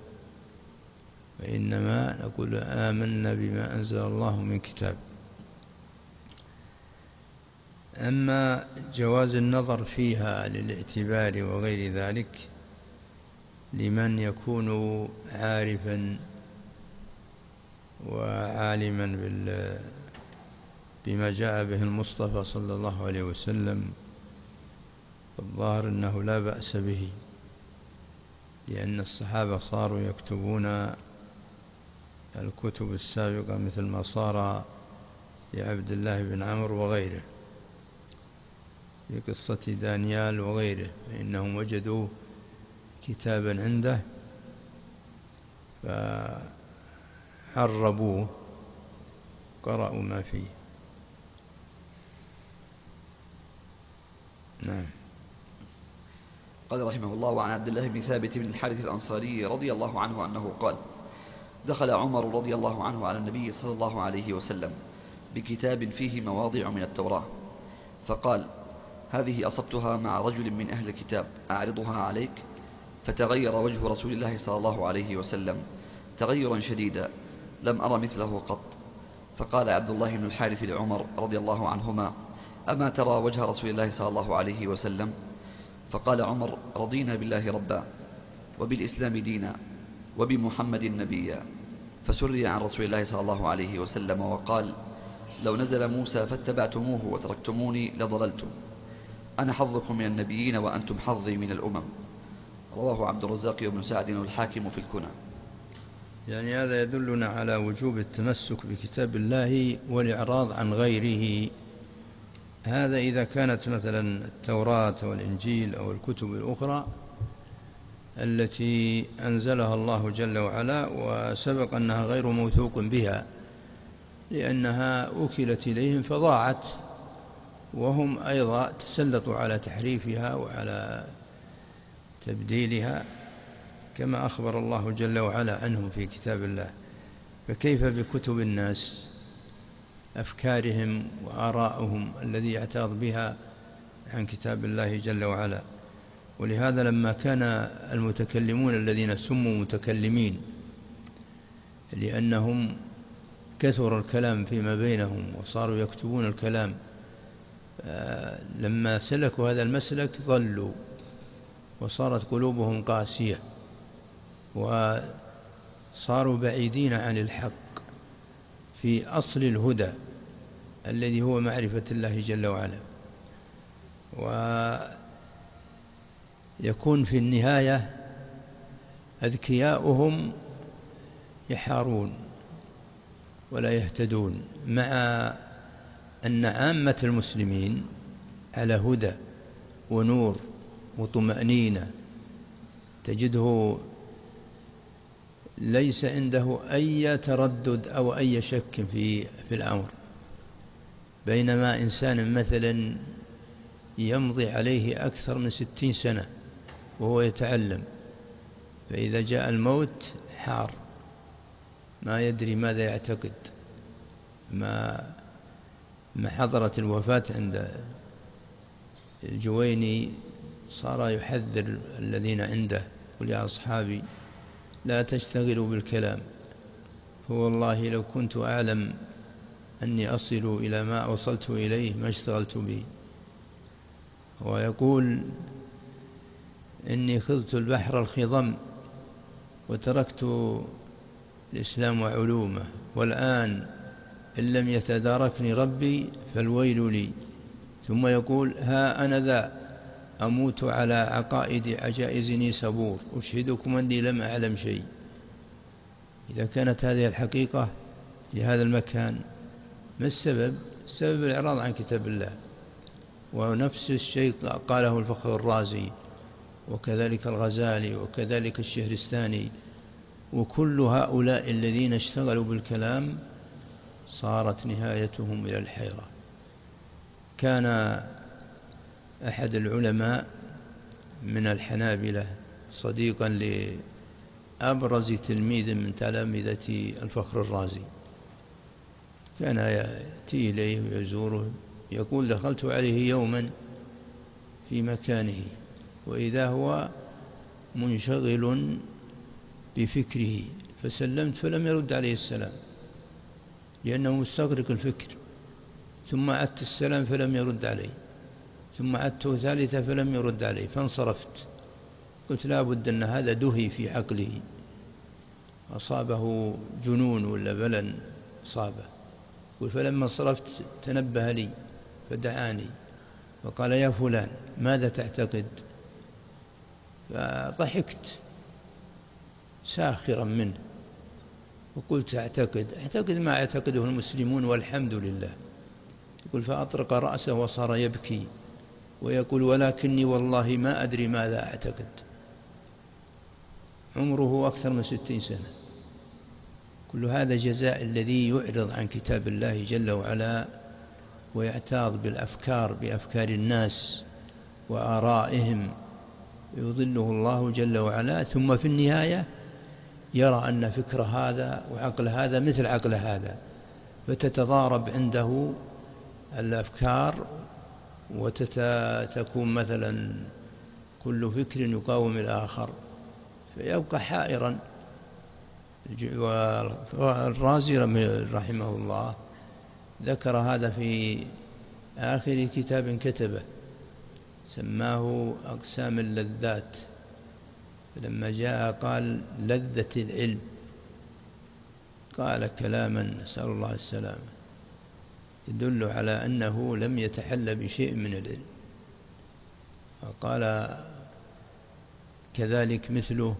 وإنما نقول آمنا بما أنزل الله من كتاب. أما جواز النظر فيها للاعتبار وغير ذلك لمن يكون عارفا وعالما بما جاء به المصطفى صلى الله عليه وسلم، الظاهر أنه لا بأس به، لأن الصحابة صاروا يكتبون الكتب السابقة مثل ما صار لعبد الله بن عمرو وغيره في قصة دانيال وغيره، فإنهم وجدوا كتابا عنده فحربوه قرأوا ما فيه. نعم.
قال رحمه الله: وعن عبد الله بن ثابت بن الحارث الأنصاري رضي الله عنه أنه قال: دخل عمر رضي الله عنه على النبي صلى الله عليه وسلم بكتاب فيه مواضع من التوراة، فقال: هذه أصبتها مع رجل من أهل الكتاب أعرضها عليك. فتغير وجه رسول الله صلى الله عليه وسلم تغيرا شديدا لم أر مثله قط. فقال عبد الله بن الحارث لعمر رضي الله عنهما: أما ترى وجه رسول الله صلى الله عليه وسلم؟ فقال عمر: رضينا بالله ربا وبالإسلام دينا وبمحمد نبيا. فسري عن رسول الله صلى الله عليه وسلم وقال: لو نزل موسى فاتبعتموه وتركتموني لضللتم. أنا حظكم من النبيين وأنتم حظي من الأمم. رواه عبد الرزاق وابن سعد والحاكم في الكنى.
يعني هذا يدلنا على وجوب التمسك بكتاب الله والإعراض عن غيره. هذا إذا كانت مثلا التوراة والإنجيل أو الكتب الأخرى التي أنزلها الله جل وعلا وسبق أنها غير موثوق بها لأنها أكلت إليهم فضاعت، وهم أيضا تسلطوا على تحريفها وعلى تبديلها كما أخبر الله جل وعلا عنهم في كتاب الله، فكيف بكتب الناس، أفكارهم وآراءهم الذي يعتاض بها عن كتاب الله جل وعلا. ولهذا لما كان المتكلمون الذين سموا متكلمين لأنهم كثر الكلام فيما بينهم وصاروا يكتبون الكلام، لما سلكوا هذا المسلك ضلوا وصارت قلوبهم قاسية وصاروا بعيدين عن الحق في أصل الهدى الذي هو معرفة الله جل وعلا. ويكون في النهاية أذكياؤهم يحارون ولا يهتدون، مع أن عامة المسلمين على هدى ونور وطمأنينة، تجده ليس عنده أي تردد أو أي شك في الأمر، بينما إنسان مثلا يمضي عليه أكثر من 60 سنة وهو يتعلم، فإذا جاء الموت حار ما يدري ماذا يعتقد. ما حضرت الوفاة عند الجويني صار يحذر الذين عنده: قل يا أصحابي لا تشتغلوا بالكلام، فوالله لو كنت أعلم أني أصل إلى ما وصلت إليه ما اشتغلت به. ويقول: إني خذت البحر الخضم وتركت الإسلام وعلومه، والآن إن لم يتداركني ربي فالويل لي. ثم يقول: ها أنا ذا أموت على عقائد عجائز نيسابور، أشهدكم أني لم أعلم شيء. إذا كانت هذه الحقيقة لهذا المكان، ما السبب؟ السبب الإعراض عن كتاب الله. ونفس الشيء قاله الفخر الرازي وكذلك الغزالي وكذلك الشهرستاني، وكل هؤلاء الذين اشتغلوا بالكلام صارت نهايتهم إلى الحيرة. كان أحد العلماء من الحنابلة صديقا لأبرز تلميذ من تلامذة الفخر الرازي، كان يأتي إليه ويزوره. يقول: دخلت عليه يوما في مكانه وإذا هو منشغل بفكره، فسلمت فلم يرد عليه السلام لأنه مستغرق الفكر. ثم عدت السلام فلم يرد علي، ثم عدته ثالثة فلم يرد علي، فانصرفت. قلت لا بد أن هذا دهي في عقله، أصابه جنون ولا بلن أصابه. فلما انصرفت تنبه لي فدعاني وقال يا فلان ماذا تعتقد؟ فضحكت ساخرا منه وقلت أعتقد ما يعتقده المسلمون والحمد لله. يقول فأطرق رأسه وصار يبكي ويقول ولكني والله ما أدري ماذا أعتقد. عمره أكثر من 60 سنة. كل هذا جزاء الذي يعرض عن كتاب الله جل وعلا ويعتاض بأفكار الناس وآرائهم، يضله الله جل وعلا، ثم في النهاية يرى أن فكر هذا وعقل هذا مثل عقل هذا، فتتضارب عنده الأفكار وتكون مثلا كل فكر يقاوم الآخر فيبقى حائرا. والرازي رحمه الله ذكر هذا في آخر كتاب كتبه سماه أقسام اللذات، لما جاء قال لذة العلم قال كلاما نسأل الله السلامة يدل على أنه لم يتحل بشيء من العلم. وقال كذلك مثله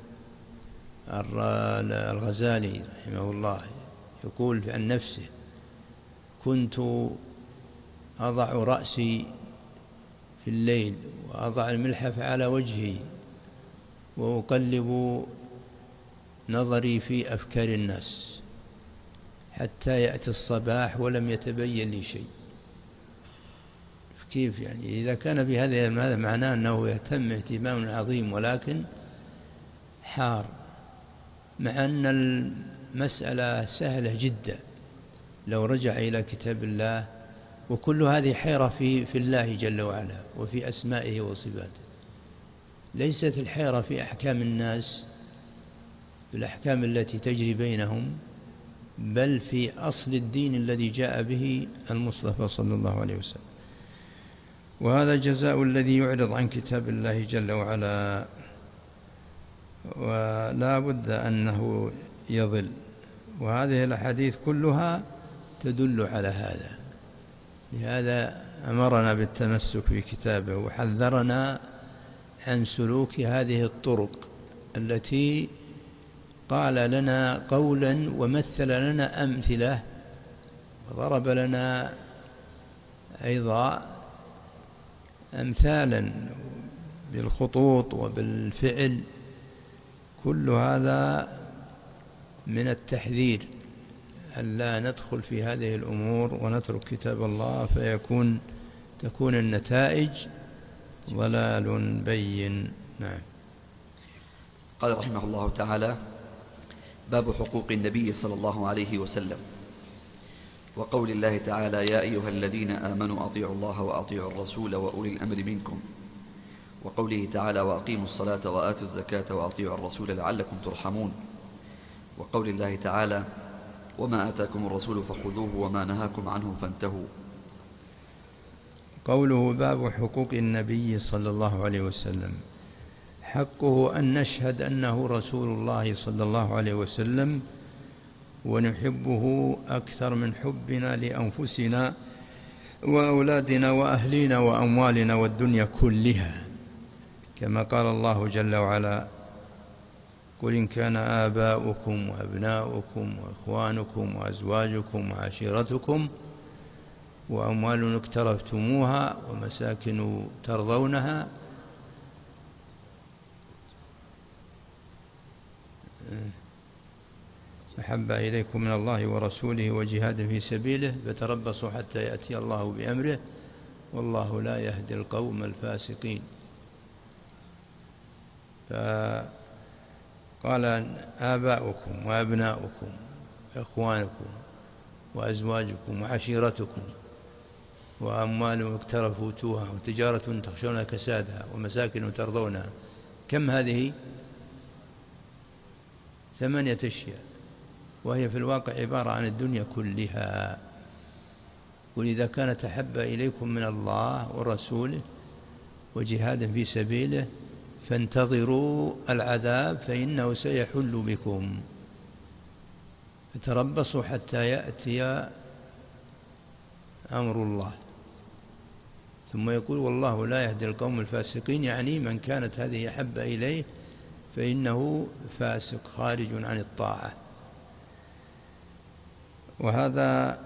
الغزالي رحمه الله يقول عن نفسه كنت أضع رأسي في الليل وأضع الملحف على وجهي وأقلب نظري في أفكار الناس حتى يأتي الصباح ولم يتبين لي شيء. كيف يعني؟ إذا كان بهذا هذا معناه أنه يهتم اهتمام عظيم ولكن حار، مع أن المسألة سهلة جدا لو رجع إلى كتاب الله. وكل هذه حيرة في الله جل وعلا وفي أسمائه وصفاته، ليست الحيرة في أحكام الناس بالأحكام التي تجري بينهم، بل في أصل الدين الذي جاء به المصطفى صلى الله عليه وسلم. وهذا جزاء الذي يعرض عن كتاب الله جل وعلا، ولا بد أنه يضل. وهذه الأحاديث كلها تدل على هذا، لهذا أمرنا بالتمسك بكتابه وحذرنا عن سلوك هذه الطرق التي قال لنا قولا ومثل لنا أمثلة وضرب لنا أيضا أمثالا بالخطوط وبالفعل. كل هذا من التحذير أن لا ندخل في هذه الأمور ونترك كتاب الله تكون النتائج ضلال بين. نعم.
قال رحمه الله تعالى: باب حقوق النبي صلى الله عليه وسلم. وقول الله تعالى: يا أيها الذين آمنوا أطيعوا الله وأطيعوا الرسول وأولي الأمر منكم. وقوله تعالى: وأقيموا الصلاة وآتوا الزكاة وأطيعوا الرسول لعلكم ترحمون. وقول الله تعالى: وما آتاكم الرسول فخذوه وما نهاكم عنه فانتهوا.
قوله باب حقوق النبي صلى الله عليه وسلم: حقه أن نشهد أنه رسول الله صلى الله عليه وسلم ونحبه أكثر من حبنا لأنفسنا وأولادنا وأهلنا وأموالنا والدنيا كلها، كما قال الله جل وعلا: قل إن كان آباؤكم وأبناؤكم وإخوانكم وأزواجكم وعشيرتكم وأموال اقترفتموها ومساكن ترضونها أحب إليكم من الله ورسوله وجهاد في سبيله فتربصوا حتى يأتي الله بأمره والله لا يهدي القوم الفاسقين. فقال آباؤكم وأبناؤكم وإخوانكم وأزواجكم وعشيرتكم وأموال اقترفتوها وتجارة تخشون كسادها ومساكن ترضونها. كم هذه؟ 8 أشياء، وهي في الواقع عبارة عن الدنيا كلها. قل إذا كانت أحب إليكم من الله ورسوله وجهاد في سبيله فانتظروا العذاب فإنه سيحل بكم فتربصوا حتى يأتي أمر الله. ثم يقول والله لا يهدي القوم الفاسقين، يعني من كانت هذه أحب إليه فإنه فاسق خارج عن الطاعة. وهذا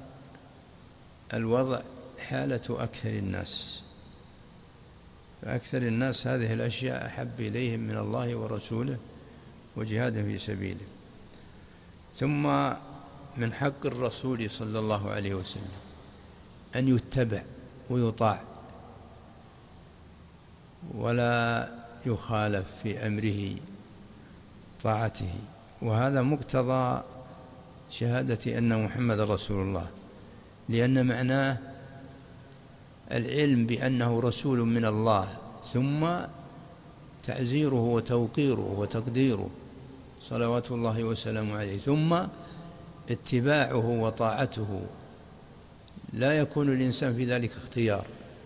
الوضع حالة أكثر الناس، فأكثر الناس هذه الأشياء أحب إليهم من الله ورسوله وجهاد في سبيله. ثم من حق الرسول صلى الله عليه وسلم أن يتبع ويطاع ولا يخالف في أمره طاعته، وهذا مقتضى شهادة أن محمد رسول الله، لأن معناه العلم بأنه رسول من الله، ثم تعزيره وتوقيره وتقديره صلوات الله وسلامه عليه، ثم اتباعه وطاعته. لا يكون الإنسان في ذلك اختيار،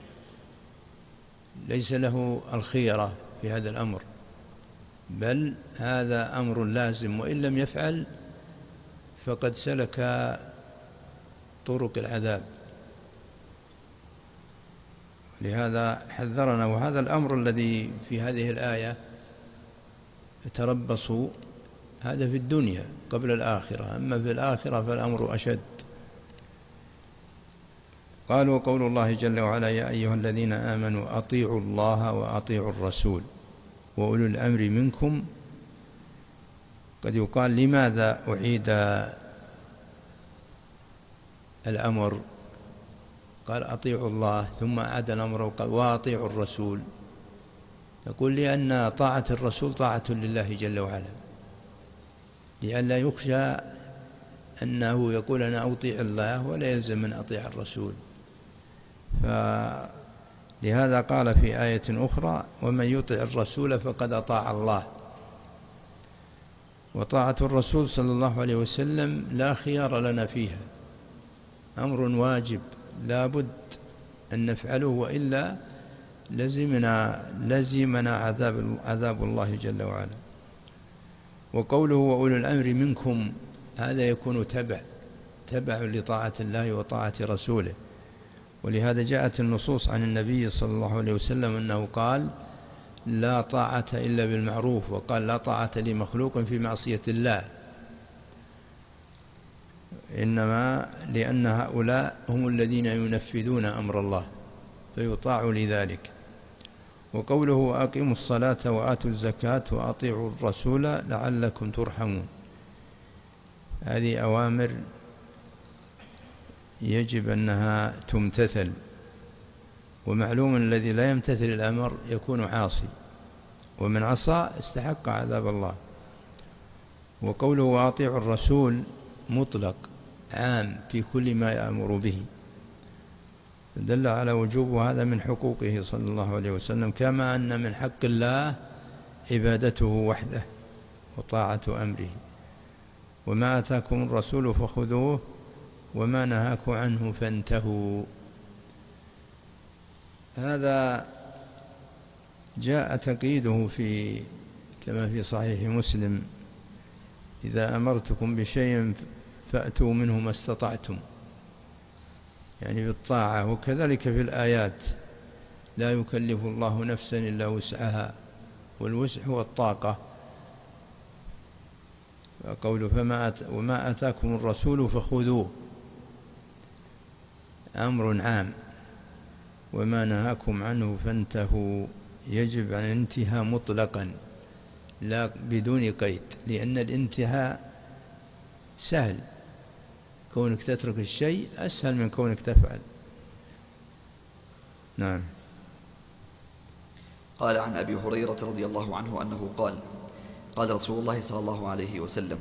ليس له الخيرة في هذا الأمر، بل هذا أمر لازم، وإن لم يفعل فقد سلك طرق العذاب. لهذا حذرنا. وهذا الأمر الذي في هذه الآية تربصوا، هذا في الدنيا قبل الآخرة، أما في الآخرة فالأمر أشد. قالوا قول الله جل وعلا يا أيها الذين آمنوا أطيعوا الله وأطيعوا الرسول وأولو الأمر منكم. قد يقال لماذا أعيد الأمر؟ قال أطيعوا الله ثم أعاد الأمر وقال وأطيعوا الرسول. نقول لأن طاعة الرسول طاعة لله جل وعلا، لئلا يخشى أنه يقول أنا أطيع الله ولا يلزم من أطيع الرسول. فلهذا قال في آية أخرى ومن يطع الرسول فقد أطاع الله. وطاعة الرسول صلى الله عليه وسلم لا خيار لنا فيها، أمر واجب لا بد أن نفعله، وإلا لزمنا عذاب الله جل وعلا. وقوله وأولو الأمر منكم، هذا يكون تبع لطاعة الله وطاعة رسوله. ولهذا جاءت النصوص عن النبي صلى الله عليه وسلم أنه قال لا طاعة إلا بالمعروف، وقال لا طاعة لمخلوق في معصية الله، إنما لأن هؤلاء هم الذين ينفذون أمر الله فيطاع لذلك. وقوله وأقيموا الصلاة وآتوا الزكاة وأطيعوا الرسول لعلكم ترحمون، هذه أوامر يجب أنها تمتثل، ومعلوم الذي لا يمتثل الأمر يكون عاصي، ومن عصى استحق عذاب الله. وقوله وأطيعوا الرسول مطلق عام في كل ما يأمر به، دل على وجوب هذا من حقوقه صلى الله عليه وسلم، كما أن من حق الله عبادته وحده وطاعة أمره. وما آتاكم الرسول فخذوه وما نهاكم عنه فانتهوا. هذا جاء تقييده كما في صحيح مسلم إذا أمرتكم بشيء فأتوا منه ما استطعتم، يعني بالطاعة. وكذلك في الآيات لا يكلف الله نفسا إلا وسعها، والوسع هو الطاقة. قوله وما آتاكم الرسول فخذوه أمر عام، وما نهاكم عنه فانتهوا يجب عن الانتهاء مطلقا لا بدون قيد، لأن الانتهاء سهل، كونك تترك الشيء أسهل من كونك تفعل. نعم.
قال عن أبي هريرة رضي الله عنه أنه قال قال رسول الله صلى الله عليه وسلم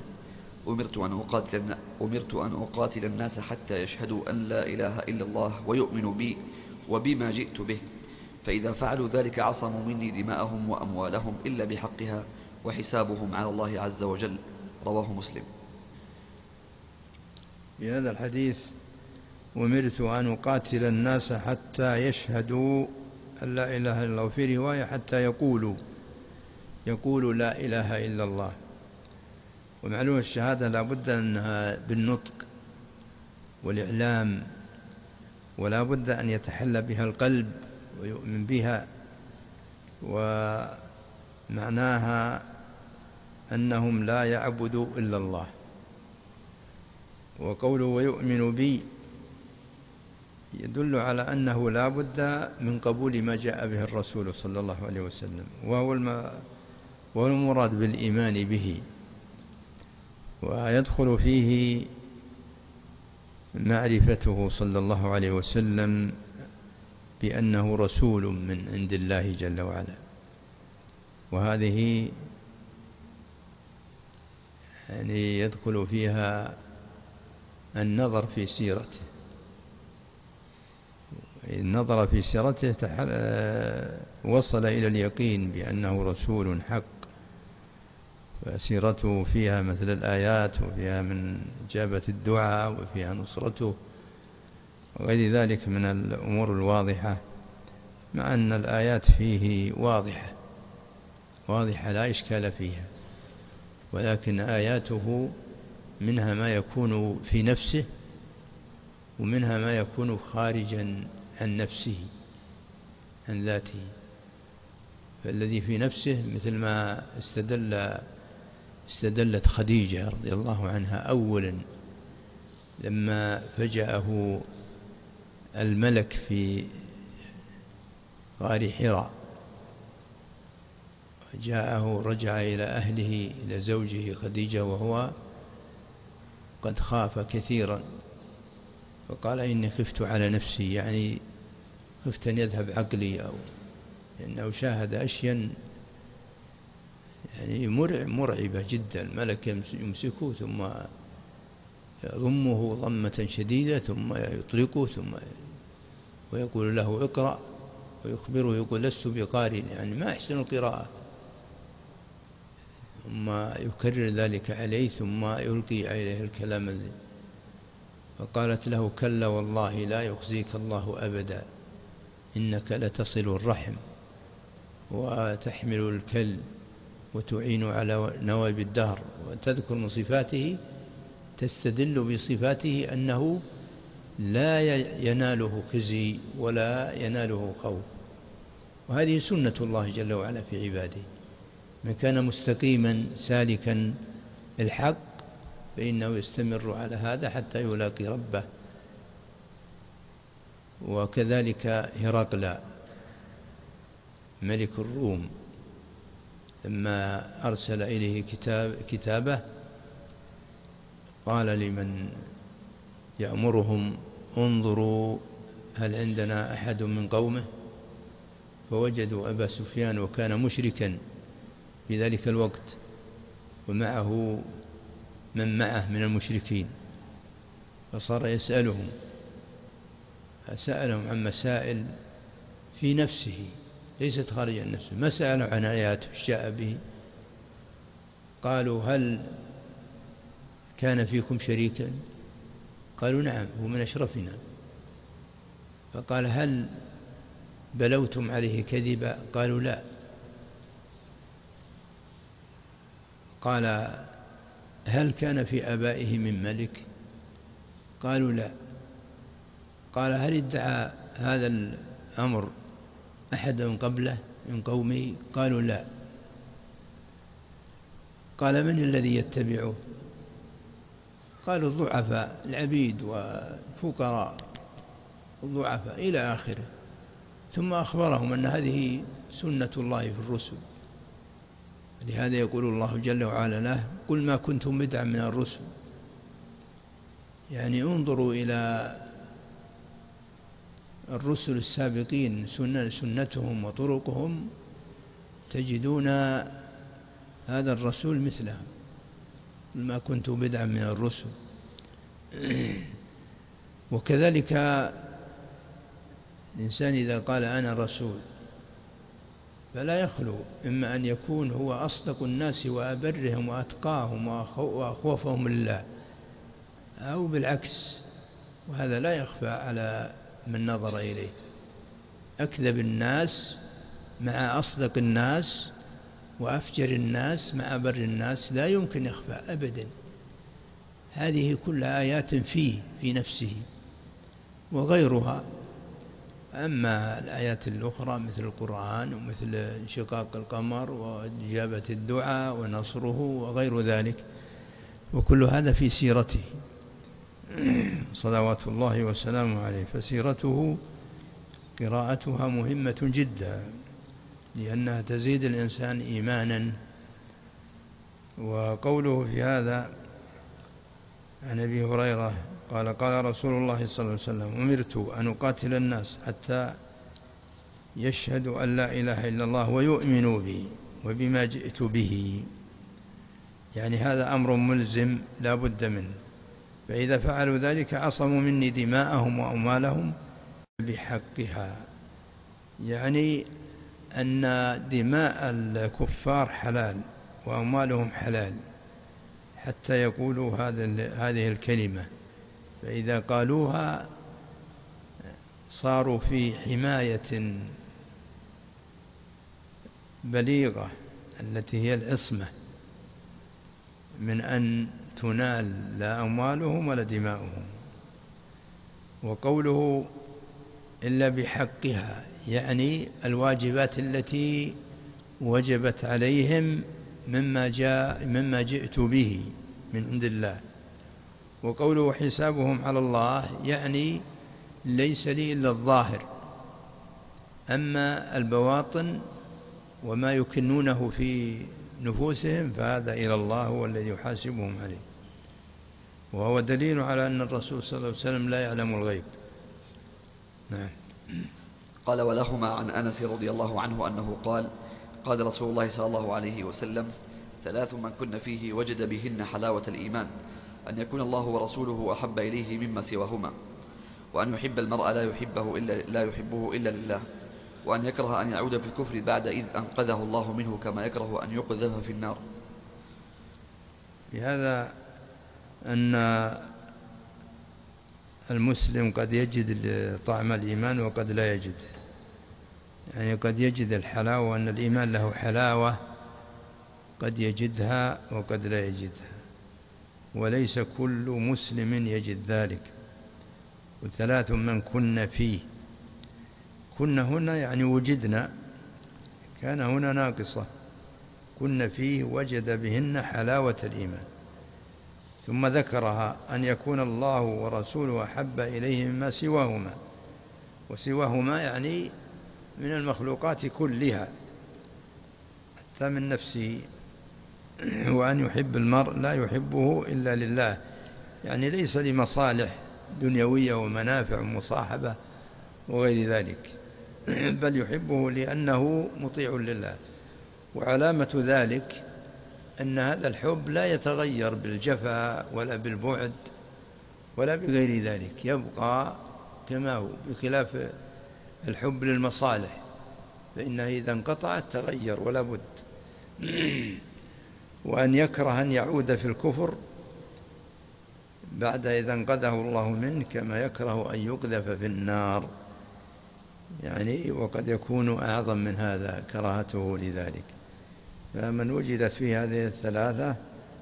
أمرت أن أقاتل الناس حتى يشهدوا أن لا إله إلا الله ويؤمنوا بي وبما جئت به، فإذا فعلوا ذلك عصموا مني دماءهم وأموالهم إلا بحقها وحسابهم على الله عز وجل. رواه مسلم.
في هذا الحديث أمرت أن أقاتل الناس حتى يشهدوا أن لا إله إلا الله، وفي رواية حتى يقولوا لا إله إلا الله. ومعلوم الشهادة لا بد أنها بالنطق والإعلام، ولا بد أن يتحلى بها القلب ويؤمن بها، ومعناها أنهم لا يعبدوا إلا الله. وقوله ويؤمن بي يدل على أنه لا بد من قبول ما جاء به الرسول صلى الله عليه وسلم، وهو المراد بالإيمان به. ويدخل فيه معرفته صلى الله عليه وسلم بأنه رسول من عند الله جل وعلا، وهذه يعني يدخل فيها النظر في سيرته. النظر في سيرته وصل إلى اليقين بأنه رسول حق، وسيرته فيها مثل الآيات، وفيها من إجابة الدعاء، وفيها نصرته وغير ذلك من الأمور الواضحة، مع أن الآيات فيه واضحة لا إشكال فيها، ولكن آياته منها ما يكون في نفسه، ومنها ما يكون خارجا عن نفسه، عن ذاته. فالذي في نفسه مثل ما استدلت خديجة رضي الله عنها أولا لما فجأه الملك في غار حراء، جاءه رجع إلى أهله إلى زوجه خديجة وهو قد خاف كثيرا، فقال إني خفت على نفسي، يعني خفت أن يذهب عقلي، أو لأنه شاهد أشياء يعني مرعبة جدا. الملك يمسكه ثم يضمه ضمة شديدة ثم يطلقه ويقول له اقرأ، ويخبره يقول لست بقارئ، يعني ما أحسن القراءة، ثم يكرر ذلك عليه ثم يلقي عليه الكلام الذي. فقالت له كلا والله لا يخزيك الله أبدا، إنك لتصل الرحم وتحمل الكل وتعين على نوائب الدهر، وتذكر من صفاته، تستدل بصفاته أنه لا يناله خزي ولا يناله خوف. وهذه سنة الله جل وعلا في عباده، من كان مستقيما سالكا الحق فإنه يستمر على هذا حتى يلاقي ربه. وكذلك هرقل ملك الروم لما أرسل إليه كتابه قال لمن يأمرهم انظروا هل عندنا أحد من قومه، فوجدوا أبا سفيان وكان مشركا في ذلك الوقت، ومعه من معه من المشركين، فصار يسألهم، فسألهم عن مسائل في نفسه ليست خارج عن نفسه، ما سألوا عن آيات جاء به. قالوا هل كان فيكم شريكا؟ قالوا نعم هو من أشرفنا. فقال هل بلوتم عليه كذبا؟ قالوا لا. قال هل كان في آبائه من ملك؟ قالوا لا. قال هل ادعى هذا الأمر أحد من قبله من قومه؟ قالوا لا. قال من الذي يتبعه؟ قالوا الضعفاء، العبيد والفقراء الضعفاء إلى آخره. ثم أخبرهم أن هذه سنة الله في الرسل، لهذا يقول الله جل وعلا له قل ما كنتم بدعا من الرسل، يعني انظروا إلى الرسل السابقين سنتهم وطرقهم تجدون هذا الرسول مثلهم، ما كنت بدعا من الرسل. وكذلك الإنسان إذا قال أنا رسول فلا يخلو إما أن يكون هو أصدق الناس وأبرهم وأتقاهم وأخوفهم لله، أو بالعكس وهذا لا يخفى على من نظر إليه. أكذب الناس مع أصدق الناس وأفجر الناس مع بر الناس لا يمكن يخفى أبدا. هذه كلها آيات فيه في نفسه وغيرها. أما الآيات الأخرى مثل القرآن ومثل انشقاق القمر وإجابة الدعاء ونصره وغير ذلك، وكل هذا في سيرته صلوات الله وسلامه عليه. فسيرته قراءتها مهمة جدا لأنها تزيد الإنسان إيمانا. وقوله في هذا عن أبي هريرة قال قال رسول الله صلى الله عليه وسلم أمرت أن أقاتل الناس حتى يشهدوا أن لا إله إلا الله ويؤمنوا بي وبما جئت به. يعني هذا أمر ملزم لا بد منه، فإذا فعلوا ذلك عصموا مني دماءهم وأموالهم بحقها. يعني أن دماء الكفار حلال وأموالهم حلال حتى يقولوا هذه الكلمة، فإذا قالوها صاروا في حماية بليغة التي هي العصمة من أن تنال لا أموالهم ولا دماؤهم. وقوله إلا بحقها يعني الواجبات التي وجبت عليهم مما جئت به من عند الله. وقوله حسابهم على الله يعني ليس لي إلا الظاهر، أما البواطن وما يكنونه في نفوسهم فهذا إلى الله هو الذي يحاسبهم عليه. وهو دليل على أن الرسول صلى الله عليه وسلم لا يعلم الغيب. نعم.
قال ولهما عن أنس رضي الله عنه أنه قال قال رسول الله صلى الله عليه وسلم 3 من كن فيه وجد بهن حلاوة الإيمان: أن يكون الله ورسوله أحب إليه مما سواهما، وأن يحب المرء لا يحبه إلا لله، وأن يكره أن يعود في الكفر بعد إذ أنقذه الله منه كما يكره أن يقذف في النار.
بهذا أن المسلم قد يجد طعم الإيمان وقد لا يجد، يعني قد يجد الحلاوة، وأن الإيمان له حلاوة قد يجدها وقد لا يجدها، وليس كل مسلم يجد ذلك. 3 من كن فيه، كن هنا يعني وجدنا، كان هنا ناقصة، كن فيه وجد بهن حلاوة الإيمان. ثم ذكرها أن يكون الله ورسوله أحب إليه مما سواهما، وسواهما يعني من المخلوقات كلها حتى من نفسه. وأن يحب المرء لا يحبه إلا لله، يعني ليس لمصالح دنيوية ومنافع ومصاحبة وغير ذلك، بل يحبه لأنه مطيع لله. وعلامة ذلك أن هذا الحب لا يتغير بالجفاء ولا بالبعد ولا بغير ذلك، يبقى كما هو، بخلاف الحب للمصالح فإنه إذا انقطعت تغير ولا بد. وأن يكره أن يعود في الكفر بعد إذا انقذه الله منه كما يكره أن يقذف في النار، يعني وقد يكون أعظم من هذا كراهته لذلك. فمن وجدت فيه هذه 3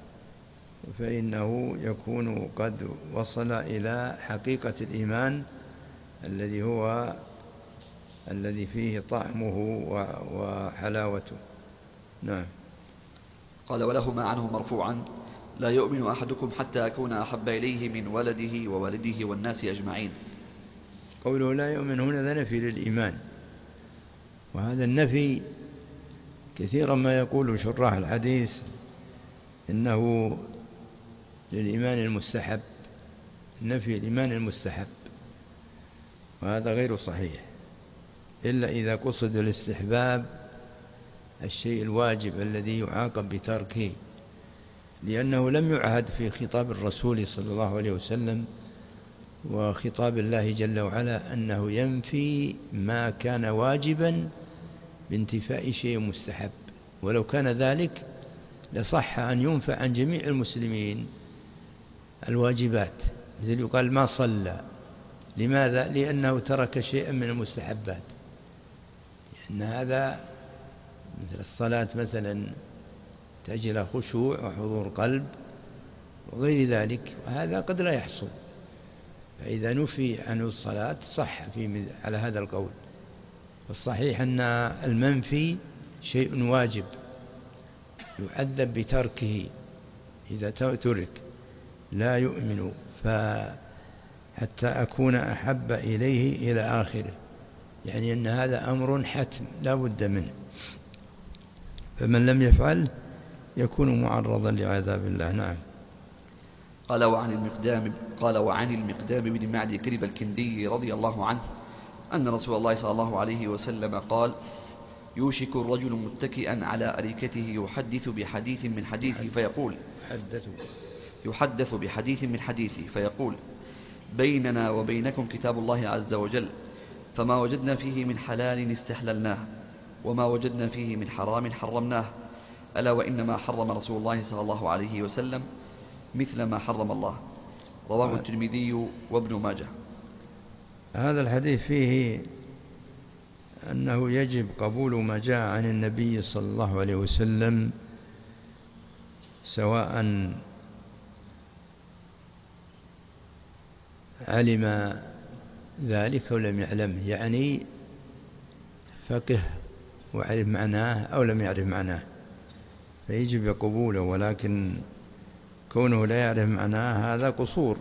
فإنه يكون قد وصل إلى حقيقة الإيمان الذي هو الذي فيه طعمه وحلاوته. نعم.
قال ولهما عنه مرفوعا: لا يؤمن أحدكم حتى أكون أحب إليه من ولده ووالده والناس أجمعين.
قوله لا يؤمن هنا نفي للإيمان، وهذا النفي كثيرا ما يقول شراح الحديث إنه للإيمان المستحب، نفي الإيمان المستحب، وهذا غير صحيح إلا إذا قصد الاستحباب الشيء الواجب الذي يعاقب بتركه، لأنه لم يعهد في خطاب الرسول صلى الله عليه وسلم وخطاب الله جل وعلا أنه ينفي ما كان واجبا بانتفاء شيء مستحب، ولو كان ذلك لصح أن ينفى عن جميع المسلمين الواجبات مثل يقال ما صلى. لماذا؟ لأنه ترك شيئا من المستحبات، لأن هذا مثل الصلاة مثلا تحتاج إلى خشوع وحضور قلب وغير ذلك، وهذا قد لا يحصل. فإذا نفي عنه الصلاة صح على هذا القول. والصحيح أن المنفي شيء واجب يعذب بتركه إذا ترك، لا يؤمن، حتى أكون أحب إليه إلى آخره، يعني أن هذا أمر حتم لا بد منه، فمن لم يفعل يكون معرضا لعذاب الله. نعم.
قال وعن المقدام بن معدي كرب الكندي رضي الله عنه أن رسول الله صلى الله عليه وسلم قال: يوشك الرجل متكئا على أريكته يحدث بحديث من حديثه فيقول: بيننا وبينكم كتاب الله عز وجل، فما وجدنا فيه من حلال استحللناه، وما وجدنا فيه من حرام حرمناه، ألا وإنما حرم رسول الله صلى الله عليه وسلم مثل ما حرم الله. رواه الترمذي وابن ماجه.
هذا الحديث فيه أنه يجب قبول ما جاء عن النبي صلى الله عليه وسلم، سواء علم ذلك أو لم يعلمه، يعني فقه وعرف معناه أو لم يعرف معناه، فيجب قبوله. ولكن كونه لا يعرف معناه هذا قصور.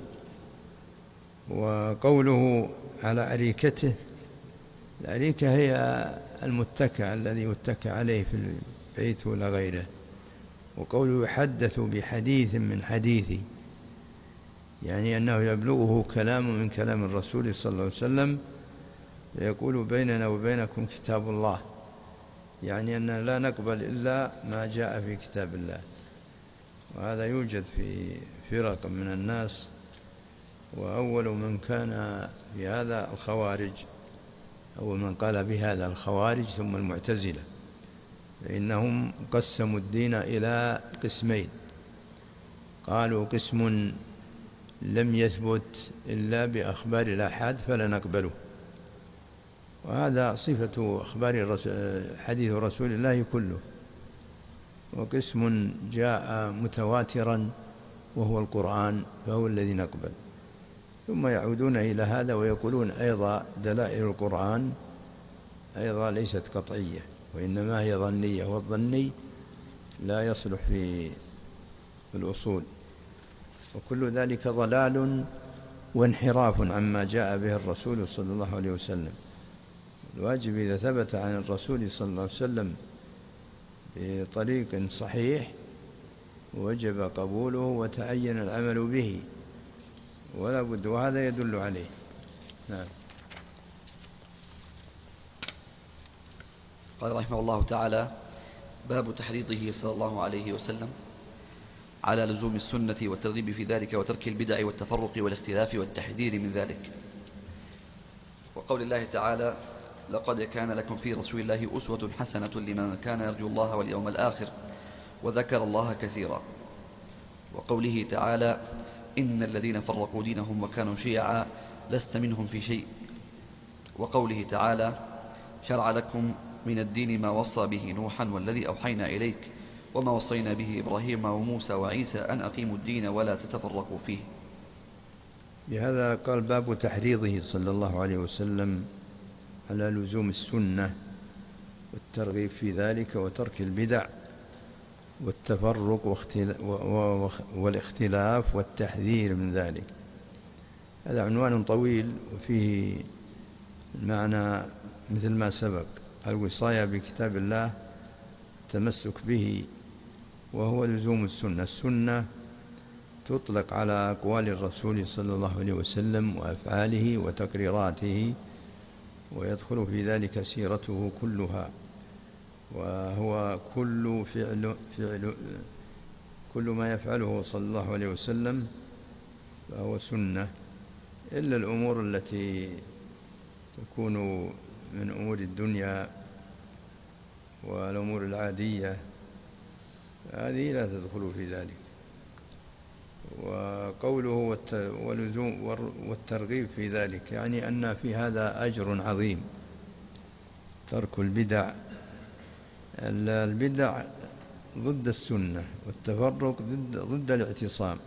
وقوله على أريكته، الأريكة هي المتكى الذي يتكى عليه في البيت ولا غيره. وقوله يحدث بحديث من حديثه، يعني أنه يبلغه كلام من كلام الرسول صلى الله عليه وسلم، فيقول: بيننا وبينكم كتاب الله، يعني أننا لا نقبل إلا ما جاء في كتاب الله. وهذا يوجد في فرق من الناس، وأول من كان في هذا الخوارج، أول من قال بهذا الخوارج ثم المعتزلة، فإنهم قسموا الدين إلى قسمين. قالوا: قسم لم يثبت إلا بأخبار الآحاد فلا نقبله، وهذا صفة حديث رسول الله كله. وقسم جاء متواترا وهو القرآن فهو الذي نقبل. ثم يعودون إلى هذا ويقولون أيضا دلائل القرآن أيضا ليست قطعية، وإنما هي ظنية، والظني لا يصلح في الأصول. وكل ذلك ضلال وانحراف عما جاء به الرسول صلى الله عليه وسلم. الواجب إذا ثبت عن الرسول صلى الله عليه وسلم بطريق صحيح وجب قبوله وتعين العمل به ولا بد، وهذا يدل عليه. نعم.
قال رحمه الله تعالى: باب تحريضه صلى الله عليه وسلم على لزوم السنة والترغيب في ذلك وترك البدع والتفرق والاختلاف والتحذير من ذلك. وقول الله تعالى: لقد كان لكم في رسول الله أسوة حسنة لمن كان يرجو الله واليوم الآخر وذكر الله كثيرا. وقوله تعالى: إن الذين فرقوا دينهم وكانوا شيعا لست منهم في شيء. وقوله تعالى: شرع لكم من الدين ما وصى به نوحا والذي أوحينا إليك وما وصينا به إبراهيم وموسى وعيسى أن أقيموا الدين ولا تتفرقوا فيه.
لهذا قال: باب تحريضه صلى الله عليه وسلم على لزوم السنة والترغيب في ذلك وترك البدع والتفرق والاختلاف والتحذير من ذلك. هذا عنوان طويل وفيه المعنى مثل ما سبق: الوصاية بكتاب الله، التمسك به، وهو لزوم السنة. السنة تطلق على أقوال الرسول صلى الله عليه وسلم وأفعاله وتقريراته، ويدخل في ذلك سيرته كلها، وهو كل ما يفعله صلى الله عليه وسلم فهو سنة، إلا الأمور التي تكون من أمور الدنيا والأمور العادية، هذه لا تدخل في ذلك. وقوله ولزوم والترغيب في ذلك، يعني أن في هذا أجر عظيم. ترك البدع، البدع ضد السنة، والتفرق ضد الاعتصام،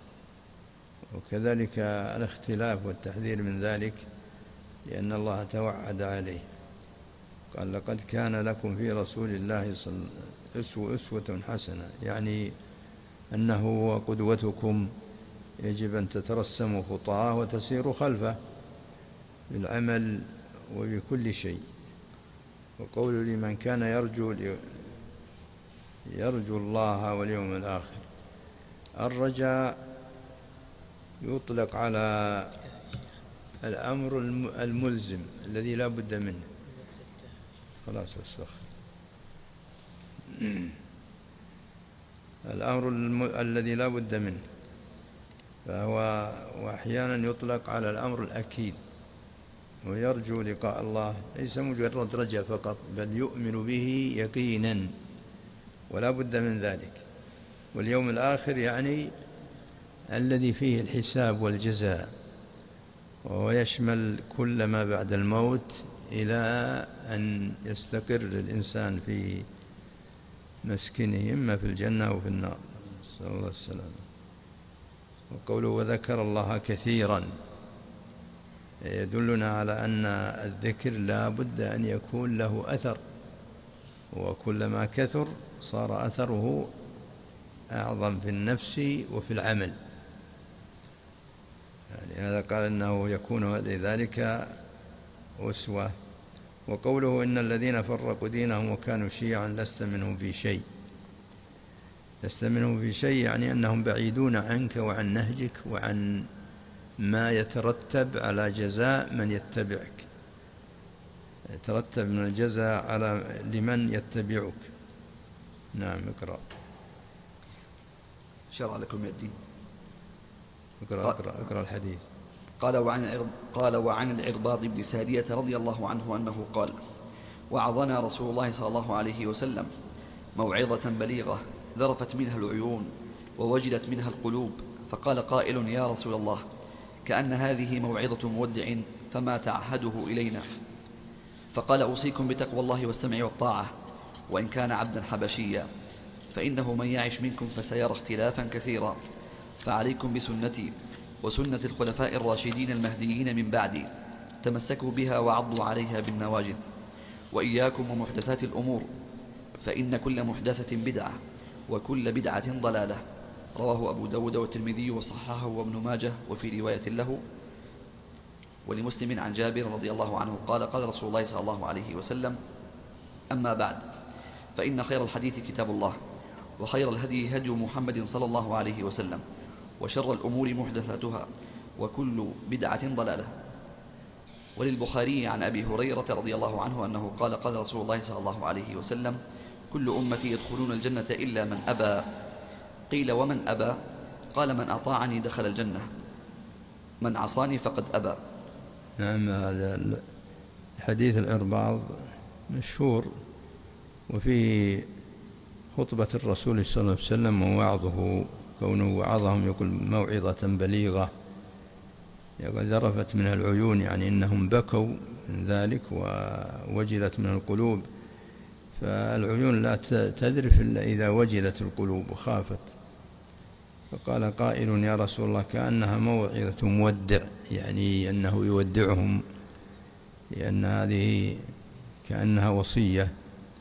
وكذلك الاختلاف والتحذير من ذلك، لأن الله توعد عليه، قال لقد كان لكم في رسول الله أسوة حسنة، يعني أنه هو قدوتكم، يجب أن تترسموا خطاه وتسيروا خلفه بالعمل وبكل شيء. وقول لمن كان يرجو الله واليوم الآخر، الرجاء يطلق على الأمر الملزم الذي لا بد منه. خلاص أسبخ. الأمر الذي لا بد منه، فهو وأحيانا يطلق على الأمر الأكيد، ويرجو لقاء الله ليس مجرد رجاء فقط، بل يؤمن به يقينا ولا بد من ذلك. واليوم الآخر يعني الذي فيه الحساب والجزاء، وهو يشمل كل ما بعد الموت إلى أن يستقر الإنسان في مسكنه، إما في الجنة أو في النار، نسأل الله السلامة. وقوله وذكر الله كثيرا يدلنا على أن الذكر لا بد أن يكون له أثر، وكلما كثر صار أثره أعظم في النفس وفي العمل. يعني هذا قال إنه يكون لذلك أسوة. وقوله إن الذين فرقوا دينهم وكانوا شيعا لست منهم في شيء، لست منهم في شيء يعني أنهم بعيدون عنك وعن نهجك وعن ما يترتب على جزاء من يتبعك، يترتب من الجزاء على لمن يتبعك. نعم اقرأ.
شرع لكم الدين.
اقرأ الحديث.
قال وعن العرباض بن سارية رضي الله عنه أنه قال وعظنا رسول الله صلى الله عليه وسلم موعظة بليغة ذرفت منها العيون ووجلت منها القلوب، فقال قائل يا رسول الله كأن هذه موعظة مودع فما تعهده إلينا؟ فقال أوصيكم بتقوى الله والسمع والطاعة وإن كان عبدا حبشيا، فإنه من يعش منكم فسيرى اختلافا كثيرا، فعليكم بسنتي وسنة الخلفاء الراشدين المهديين من بعدي، تمسكوا بها وعضوا عليها بالنواجذ، وإياكم ومحدثات الأمور، فإن كل محدثة بدعة وكل بدعة ضلالة. رواه أبو داود والترمذي وصححه وابن ماجه. وفي رواية له ولمسلم عن جابر رضي الله عنه قال قال رسول الله صلى الله عليه وسلم أما بعد، فإن خير الحديث كتاب الله، وخير الهدي هدي محمد صلى الله عليه وسلم، وشر الأمور محدثاتها، وكل بدعة ضلالة. وللبخاري عن أبي هريرة رضي الله عنه أنه قال قال رسول الله صلى الله عليه وسلم كل أمتي يدخلون الجنة إلا من أبى. قيل ومن أبى؟ قال من أطاعني دخل الجنة، من عصاني فقد أبى.
نعم، هذا حديث العرباض مشهور، وفي خطبة الرسول صلى الله عليه وسلم ووعظه، كونه وعظهم يقول موعظة بليغة ذرفت منها العيون، يعني إنهم بكوا من ذلك ووجلت من القلوب، فالعيون لا تذرف إلا إذا وجلت القلوب وخافت. فقال قائل يا رسول الله كأنها موعظة مودع، يعني أنه يودعهم، لأن هذه كأنها وصية،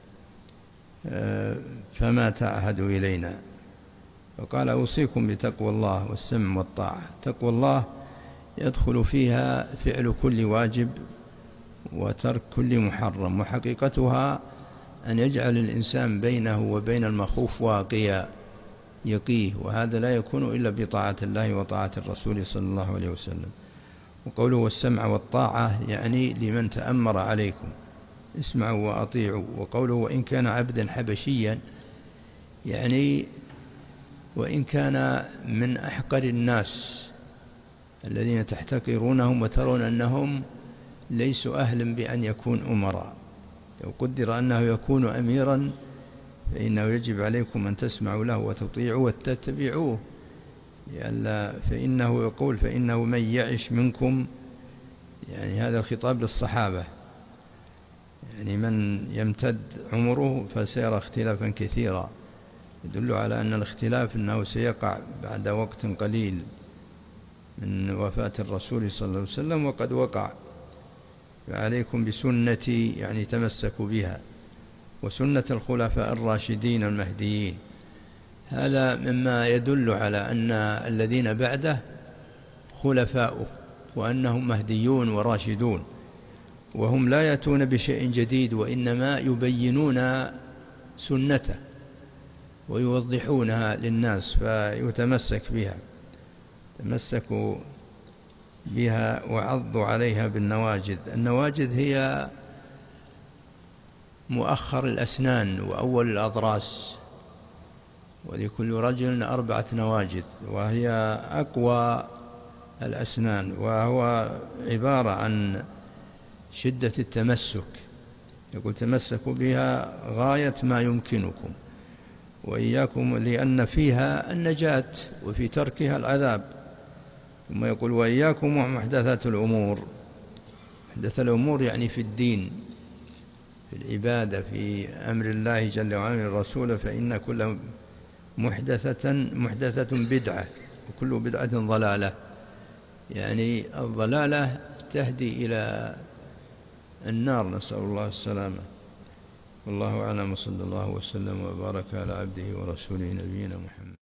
فما تعهدوا إلينا؟ فقال أوصيكم بتقوى الله والسمع والطاعة. تقوى الله يدخل فيها فعل كل واجب وترك كل محرم، وحقيقتها أن يجعل الإنسان بينه وبين المخوف واقيا يقيه، وهذا لا يكون إلا بطاعة الله وطاعة الرسول صلى الله عليه وسلم. وقوله والسمع والطاعة يعني لمن تأمر عليكم، اسمعوا وأطيعوا. وقوله وإن كان عبدا حبشيا يعني وإن كان من أحقر الناس الذين تحتقرونهم وترون أنهم ليسوا أهلا بأن يكون أمراء، لو قدر أنه يكون أميرا فإنه يجب عليكم أن تسمعوا له وتطيعوا وتتبعوه، فإنه يقول فإنه من يعش منكم، يعني هذا الخطاب للصحابة، يعني من يمتد عمره فسيرى اختلافا كثيرا، يدل على أن الاختلاف أنه سيقع بعد وقت قليل من وفاة الرسول صلى الله عليه وسلم، وقد وقع. فعليكم بسنتي، يعني تمسكوا بها، وسنة الخلفاء الراشدين المهديين. هذا مما يدل على أن الذين بعده خلفاؤه، وأنهم مهديون وراشدون، وهم لا يأتون بشيء جديد، وإنما يبينون سنته ويوضحونها للناس فيتمسك بها. تمسكوا بها وعضوا عليها بالنواجذ. النواجذ هي مؤخر الأسنان وأول الأضراس، ولكل رجل 4 نواجذ، وهي أقوى الأسنان، وهو عبارة عن شدة التمسك. يقول تمسكوا بها غاية ما يمكنكم وإياكم، لأن فيها النجاة وفي تركها العذاب. ثم يقول وإياكم ومحدثات الأمور. محدث الأمور يعني في الدين، في العبادة، في أمر الله جل وعلا الرسول، فإن كل محدثة بدعة، وكل بدعة ضلالة. يعني الضلالة تهدي إلى النار، نسأل الله السلامة. والله أعلم، صلى الله وسلم وبارك على عبده ورسوله نبينا محمد.